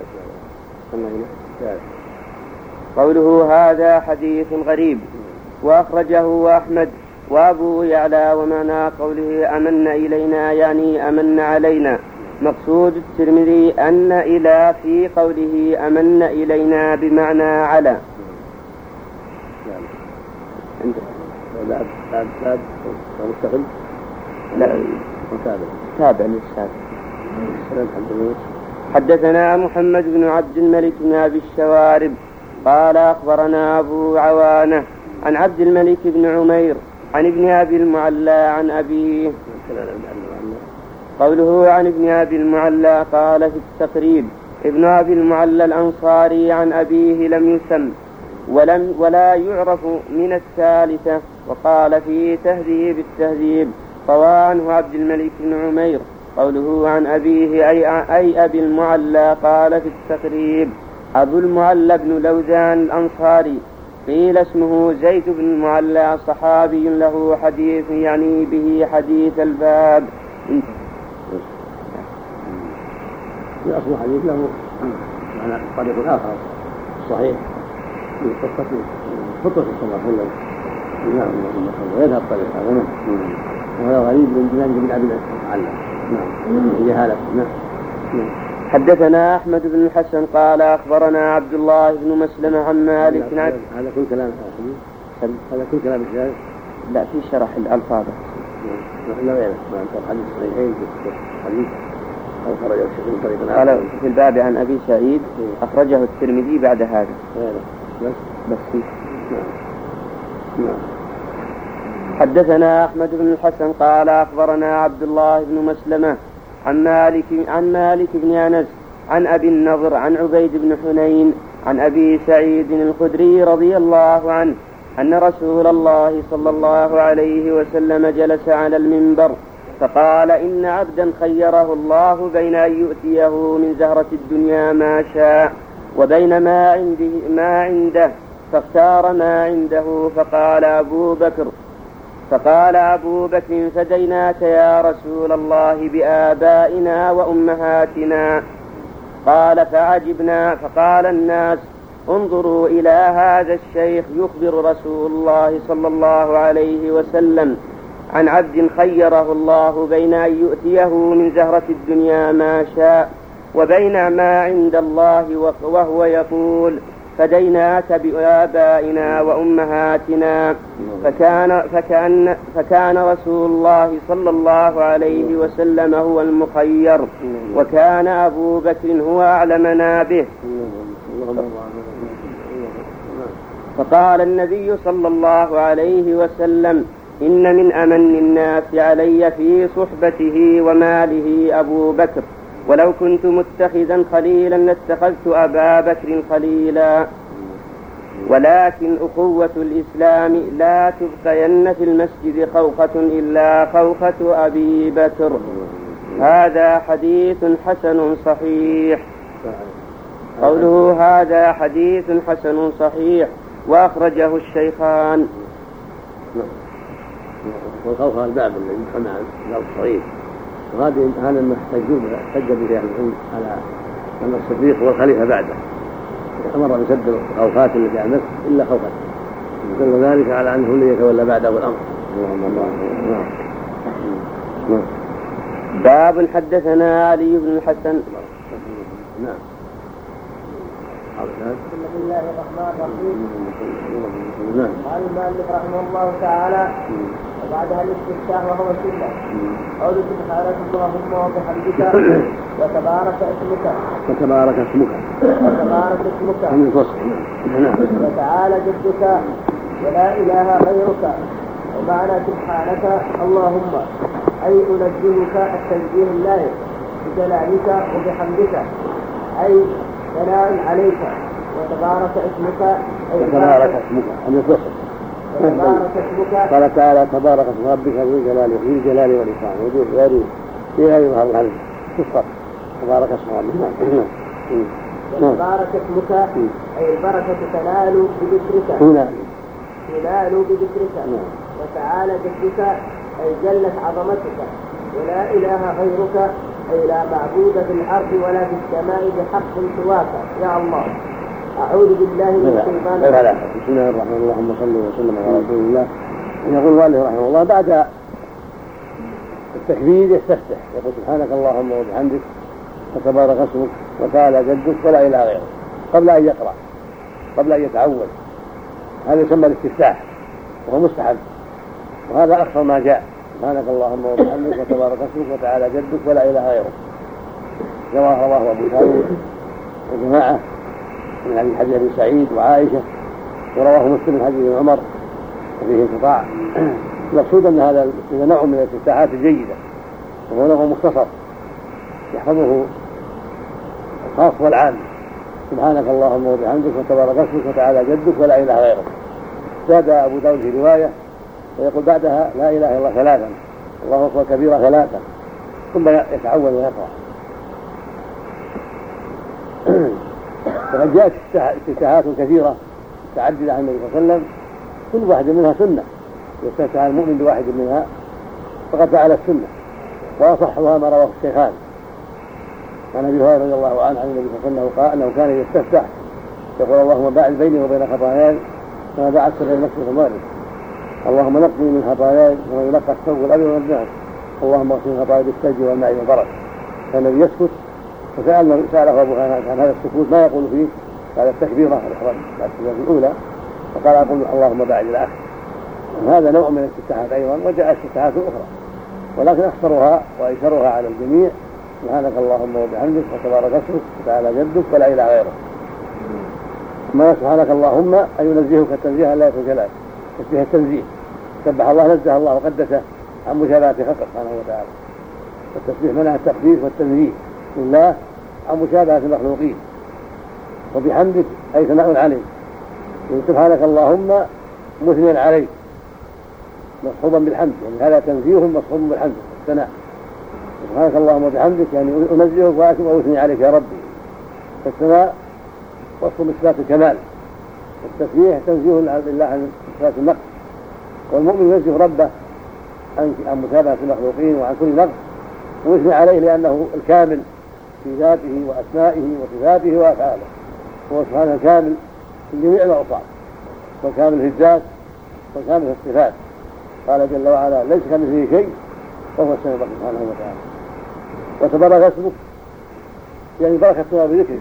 قوله هذا حديث غريب وأخرجه أحمد وأبو يعلى. ومعنى قوله أمن إلينا يعني أمن علينا. مقصود الترمذي أن إلى في قوله أمن إلينا بمعنى على.
لا لا لا مستقل
لا تابع للسابق. حدثنا محمد بن عبد الملك بن أبي الشوارب قال أخبرنا أبو عوانة عن عبد الملك بن عمير عن ابن أبي المعلى عن أبيه. قوله عن ابن أبي المعلى قال في التقريب ابن أبي المعلى الأنصاري عن أبيه لم يسم ولم ولا يعرف من الثالثة. وقال في تهذيب التهذيب روى عنه عبد الملك بن عمير. قوله عن أبيه أي, أي أبي المعلى قال في التقريب أبو المعلى بن لوذان الأنصاري قيل اسمه زيد بن المعلى صحابي له حديث يعني به حديث الباب.
أصل حديث له معنى طريق آخر صحيح في قصة خطة صلى الله عليه وسلم ويذهب طريق هذا وهذا غريب من جنان بن أبي المعلى. نعم جهالة. نعم.
حدثنا أحمد بن الحسن قال أخبرنا عبد الله بن مسلم عن مالك.
هذا كل كلام هذا كل كلام الشارع.
لا في شرح الألفاظ.
لا غيره ما أنت حديث صحيحين حديث أخرجه الشيخ طريق
قال في الباب عن أبي سعيد أخرجه الترمذي بعد هذا.
بس
بس فيه.
نعم.
حدثنا أحمد بن الحسن قال أخبرنا عبد الله بن مسلمة عن مالك عن مالك بن أنس عن أبي النضر عن عبيد بن حنين عن أبي سعيد الخدري رضي الله عنه أن رسول الله صلى الله عليه وسلم جلس على المنبر فقال إن عبدا خيره الله بين أن يؤتيه من زهرة الدنيا ما شاء وبين ما عنده, ما عنده فاختار ما عنده فقال أبو بكر فقال أبو بكر فديناك يا رسول الله بآبائنا وأمهاتنا. قال فعجبنا فقال الناس انظروا إلى هذا الشيخ يخبر رسول الله صلى الله عليه وسلم عن عبد خيره الله بين أن يؤتيه من زهرة الدنيا ما شاء وبين ما عند الله وهو يقول فديناك بآبائنا وأمهاتنا. فكان, فكان, فكان رسول الله صلى الله عليه وسلم هو المخير وكان أبو بكر هو أعلمنا به. فقال النبي صلى الله عليه وسلم إن من أمن الناس علي في صحبته وماله أبو بكر ولو كنت متخذا خليلا لاتخذت أبا بكر خليلا ولكن أخوة الإسلام لا تبقين في المسجد خوخة إلا خوخة أبي بكر. هذا حديث حسن صحيح. قوله هذا حديث حسن صحيح وأخرجه الشيخان.
والخوخة الباب الذي يفهم عن الباب الصغير وهذا هذا ما احتج به أهل العلم على أن الصديق هو الخليفة بعده أمر بسد الخوخات التي على المسجد إلا خوخة دل ذلك على أنه الذي يتولى بعده الأمر.
باب حدثنا علي بن الحسن.
نعم. بسم الله الرحمن الرحيم. قال المؤلف رحمه الله تعالى وبعدها الاستفتاح وهو السنة قول سبحانك اللهم وبحمدك وتبارك اسمك
وتبارك اسمك
وتبارك اسمك وتعالى جدك ولا إله غيرك. ومعنى سبحانك اللهم أي أنزهك التنزيه اللائق بجلالك وبحمدك أي ثناء عليك. وتبارك اسمك أي
تبارك اسمك أن يتصل
وتبارك اسمك.
قال تعالى تبارك اسم ربك ذو الجلال ذو الجلال والإكرام وذو غيره فيها يظهر العلم تصل تبارك اسم ربك.
وتبارك اسمك أي البركة تنال بذكرك تنال بذكرك. وتعالى جدك أي جلت عظمتك. ولا إله غيرك أي لا معبود في الأرض ولا في السماء بحق سواك يا الله. أعوذ بالله من الشيطان
الرجيم. بسم الله الرحمن الرحيم. اللهم صل وسلم على رسول الله. يقول والله رحمه الله بعد التكبير يستفتح يقول سبحانك اللهم وبحمدك وتبارك اسمك وتعالى جدك ولا إله غيرك قبل أن يقرأ قبل أن يتعود. هذا يسمى الاستفتاح وهو مستحب وهذا أكثر ما جاء سبحانك اللهم وبحمدك وتبارك اسمك وتعالى جدك ولا إله غيرك. رواه رواه أبو داود وجماعة من حديث أبي سعيد وعائشة ورواه مسلم من حديث عمر وفيه انقطاع. المقصود أن هذا نوع من الاستفتاحات الجيدة وهو نوع مختصر يحفظه الخاص والعام. سبحانك اللهم وبحمدك وتبارك اسمك وتعالى جدك ولا إله غيرك. زاد أبو داود في رواية ويقول بعدها لا إله إلا الله ثلاثا الله أكبر كبيرا ثلاثا ثم يتعود ويقرأ. وقد جاءت استفتاحات كثيرة متعددة عن النبي صلى الله عليه وسلم كل واحد منها سنة يستفتح المؤمن بواحد منها فقد فعل السنة وأصحها ما رواه الشيخان عن أبي هريرة رضي الله عنه عن النبي صلى الله عليه وسلم قال أنه كان يستفتح يقول اللهم باعد بيني وبين خطاياي كما باعدت بين المشرق والمغرب. اللهم نقني من خطاياي كما ينقى الثوب الأبيض من الدنس. اللهم اغسل خطاياي بالثلج والماء والبرد. كان النبي يسكت فسألنا سأله أبو هريرة عن هذا السكوت ما يقول فيه قال التكبيرة الإحرام الأولى فقال أقول اللهم باعد الآخر. هذا نوع من الاستفتاحات أيضا وجاء استفتاحات أخرى ولكن أكثرها وأيسرها على الجميع سبحانك اللهم وبحمدك وتبارك اسمك وتعالى جدك ولا إله غيرك. ما سبحانك اللهم أن ينزهك التنزيه لا يكون جلاله تسبيح التنزيه سبح الله نزه الله وقدسه عن مشابهة خلقه سبحانه وتعالى. والتسبيح منع التقديس والتنزيه لله عن مشابهة المخلوقين، وبحمدك أي ثناء عليك، سبحانك اللهم مثنيا عليك مصحوبا بالحمد، يعني هذا تنزيه مصحوب بالحمد الثناء. سبحانك اللهم وبحمدك يعني أنزهك وأثني عليك يا ربي. فالثناء وصف من صفات الكمال، والتسبيح تنزيه لله عن صفات النقص، والمؤمن ينزه ربه عن مشابهة المخلوقين وعن كل نقص، ويثني عليه لأنه الكامل في ذاته وأسمائه وصفاته وأفعاله، هو سبحانه الكامل في جميع الأوصاف، والكامل في الذات والكامل في الصفات. قال جل وعلا ليس كمثله شيء وهو السميع البصير سبحانه وتعالى. وتبارك اسمك يعني بركة تنال بذكره،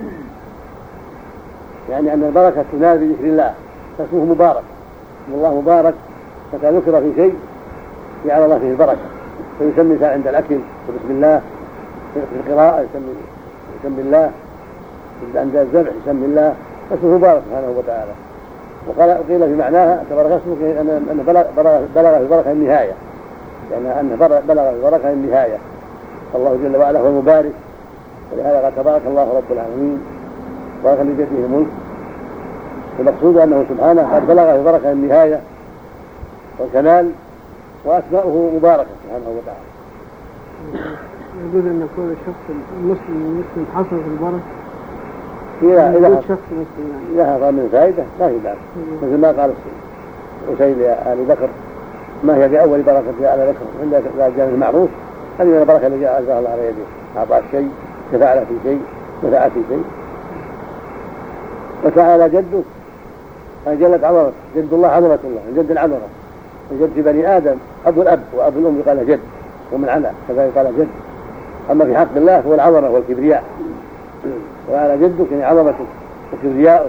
يعني أن البركة تنال بذكر الله، فاسمه مبارك، والله مبارك متى ذكر في شيء جعل الله فيه البركة، فيسمي عند الأكل بسم الله، في القراءة يسمي يسمي الله، عند الذبح يسمي الله، فاسمه مبارك سبحانه وتعالى. وقال قيل في معناها تبارك اسمك أن بلغ بلغ في البركة النهاية، يعني أن بلغ في البركة النهاية. الله جل وعلا هو المبارك، ولهذا قال تبارك الله رب العالمين بارك لجده الملك. المقصود أنه سبحانه قد بلغ في بركة النهاية والكمال، وأسماؤه مباركة سبحانه وتعالى.
يجوز أن يكون الشخص المسلم المسلم حصل في البركة
إذا إذا
شخص مسلم
إذا هذا من فائدة ما في بأس، مثل ما قال أسيد يا آل بكر ما هي بأول بركة يا آل بكر عند الرجال المعروف، هذه من البركة التي أعزها الله على يده، أعطاك شيء شفع له في شيء نفع في شيء. وتعالى جدك أي جلت عظمته، جد الله عظمة الله، الجد العظمة، الجد في بني آدم أبو الأب وأبو الأم يقال جد ومن علا كذا يقال جد، أما في حق الله هو العظمة والكبرياء. وعلى جدك يعني عظمتك وكبرياءك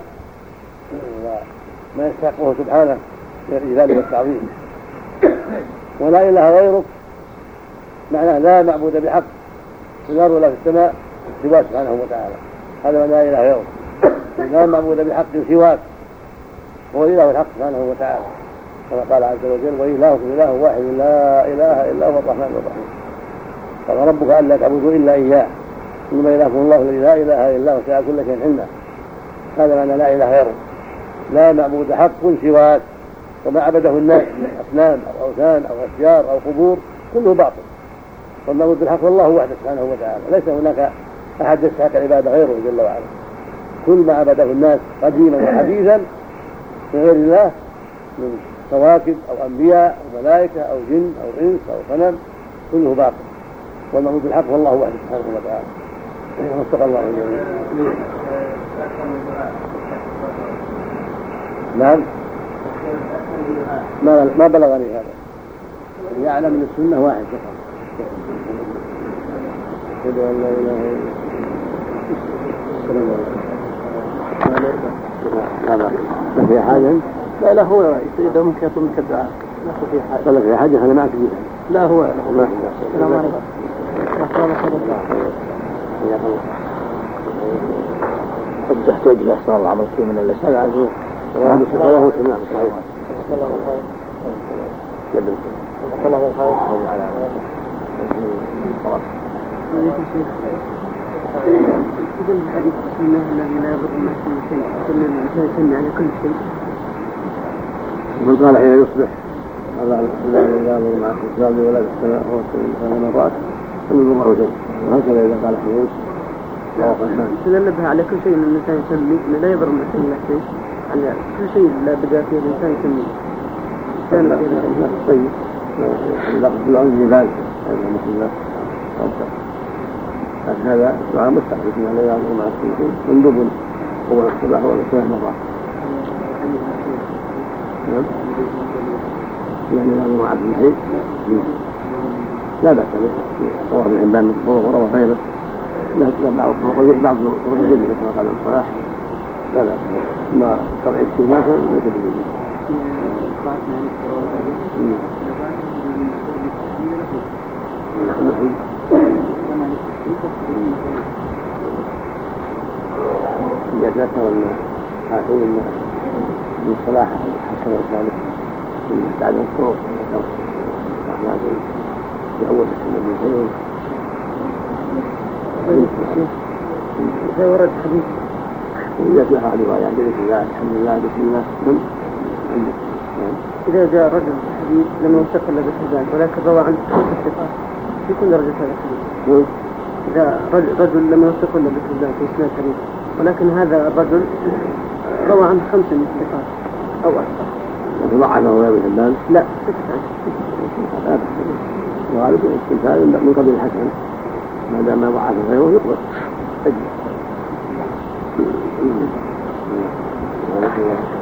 وما يستحقه سبحانه من الإجلال والتعظيم. ولا إله غيرك معناه لا معبود بحق في الأرض ولا في السماء سواه سبحانه وتعالى، هذا لا إله غيره، لا معبود بحق سواك، هو الإله الحق سبحانه وتعالى، كما قال عز وجل وإلهكم إله واحد لا إله إلا هو الرحمن الرحيم. قال ربك ألا تعبدوا إلا إياه إنما إلهكم الله الذي لا إله إلا هو وسع كل شيء علما، هذا معنى لا إله غيره، لا معبود حق سواك. وما عبده الناس من أصنام أو أوثان أو أشجار أو قبور كله باطل، والمعبود بالحق والله وحده سبحانه وتعالى، ليس هناك أحد يستحق العبادة غيره جل وعلا. كل ما عبده الناس قديما وحديثا من غير الله من كواكب أو أنبياء أو ملائكة أو جن أو إنس أو غنم كله باطل، والمعبود بالحق والله وحده سبحانه وتعالى. وفق الله الجميع. نعم ما ما بلغني هذا، يعلم من السنة واحد فقط. أشهد أن لا إله إلا الله. هذا ما في حاجة؟
لا لا هو إذا ممكن يطلب منك الدعاء لا في حاجة.
لا في حاجة أنا معك بيها.
لا هو
ما
السلام عليكم.
قد تحتاج إلى إحسان العمل فيه من اللسان عزوز وهذا سبحانه وتعالى صحيح. جدا. الله خير. على
إذا الحديث بسم الله الذي لا يضر مع كل شيء سمى الإنسان سمى على كل شيء.
من قال حين يصبح هذا على الله لا يضر مع كل شيء ولا بالسماء هو السماء مرات فمن الله شيء، وهكذا إذا قال حين يصبح
تنبه على كل شيء من الإنسان يسمي لا يضر مع كل شيء، على كل شيء لا بدا فيه الإنسان يسمي. كان فيه
طيب لقد العلم جبال هذا مثل الله هذا دعاء مستحدث لا يضر مع كل شيء من دبل هو الصباح والصباح مرات يعني لا يضر مع كل شيء لا بأس به رواه ابن حبان وروى غيره لا بعض بعض الرجل كما قال الصلاح لا لا ما شرع السماء ليس بجديد. إذا ذكر الحاكم من صلاح حسن وصالح من بعد الطرق في أول السنة من خير
إذا ورد حديث
وإذا في أحد رواية بسم الله الحمد لله بسم الله نعم.
إذا جاء رجل حديث لم يوثق إلا بالحديث ولكن روى عن خمس ثقات في كل درجة هذا الحديث. إذا رجل لم يوثق إلا بالحديث في إسناد الحديث ولكن هذا الرجل روى عن خمس ثقات أو أكثر.
ضعفه غير الحبان؟
لا سكت عنه.
هذا وغالب الاستمثال من قبل الحسن ما دام ما ضعف غيره يقبل. أجل.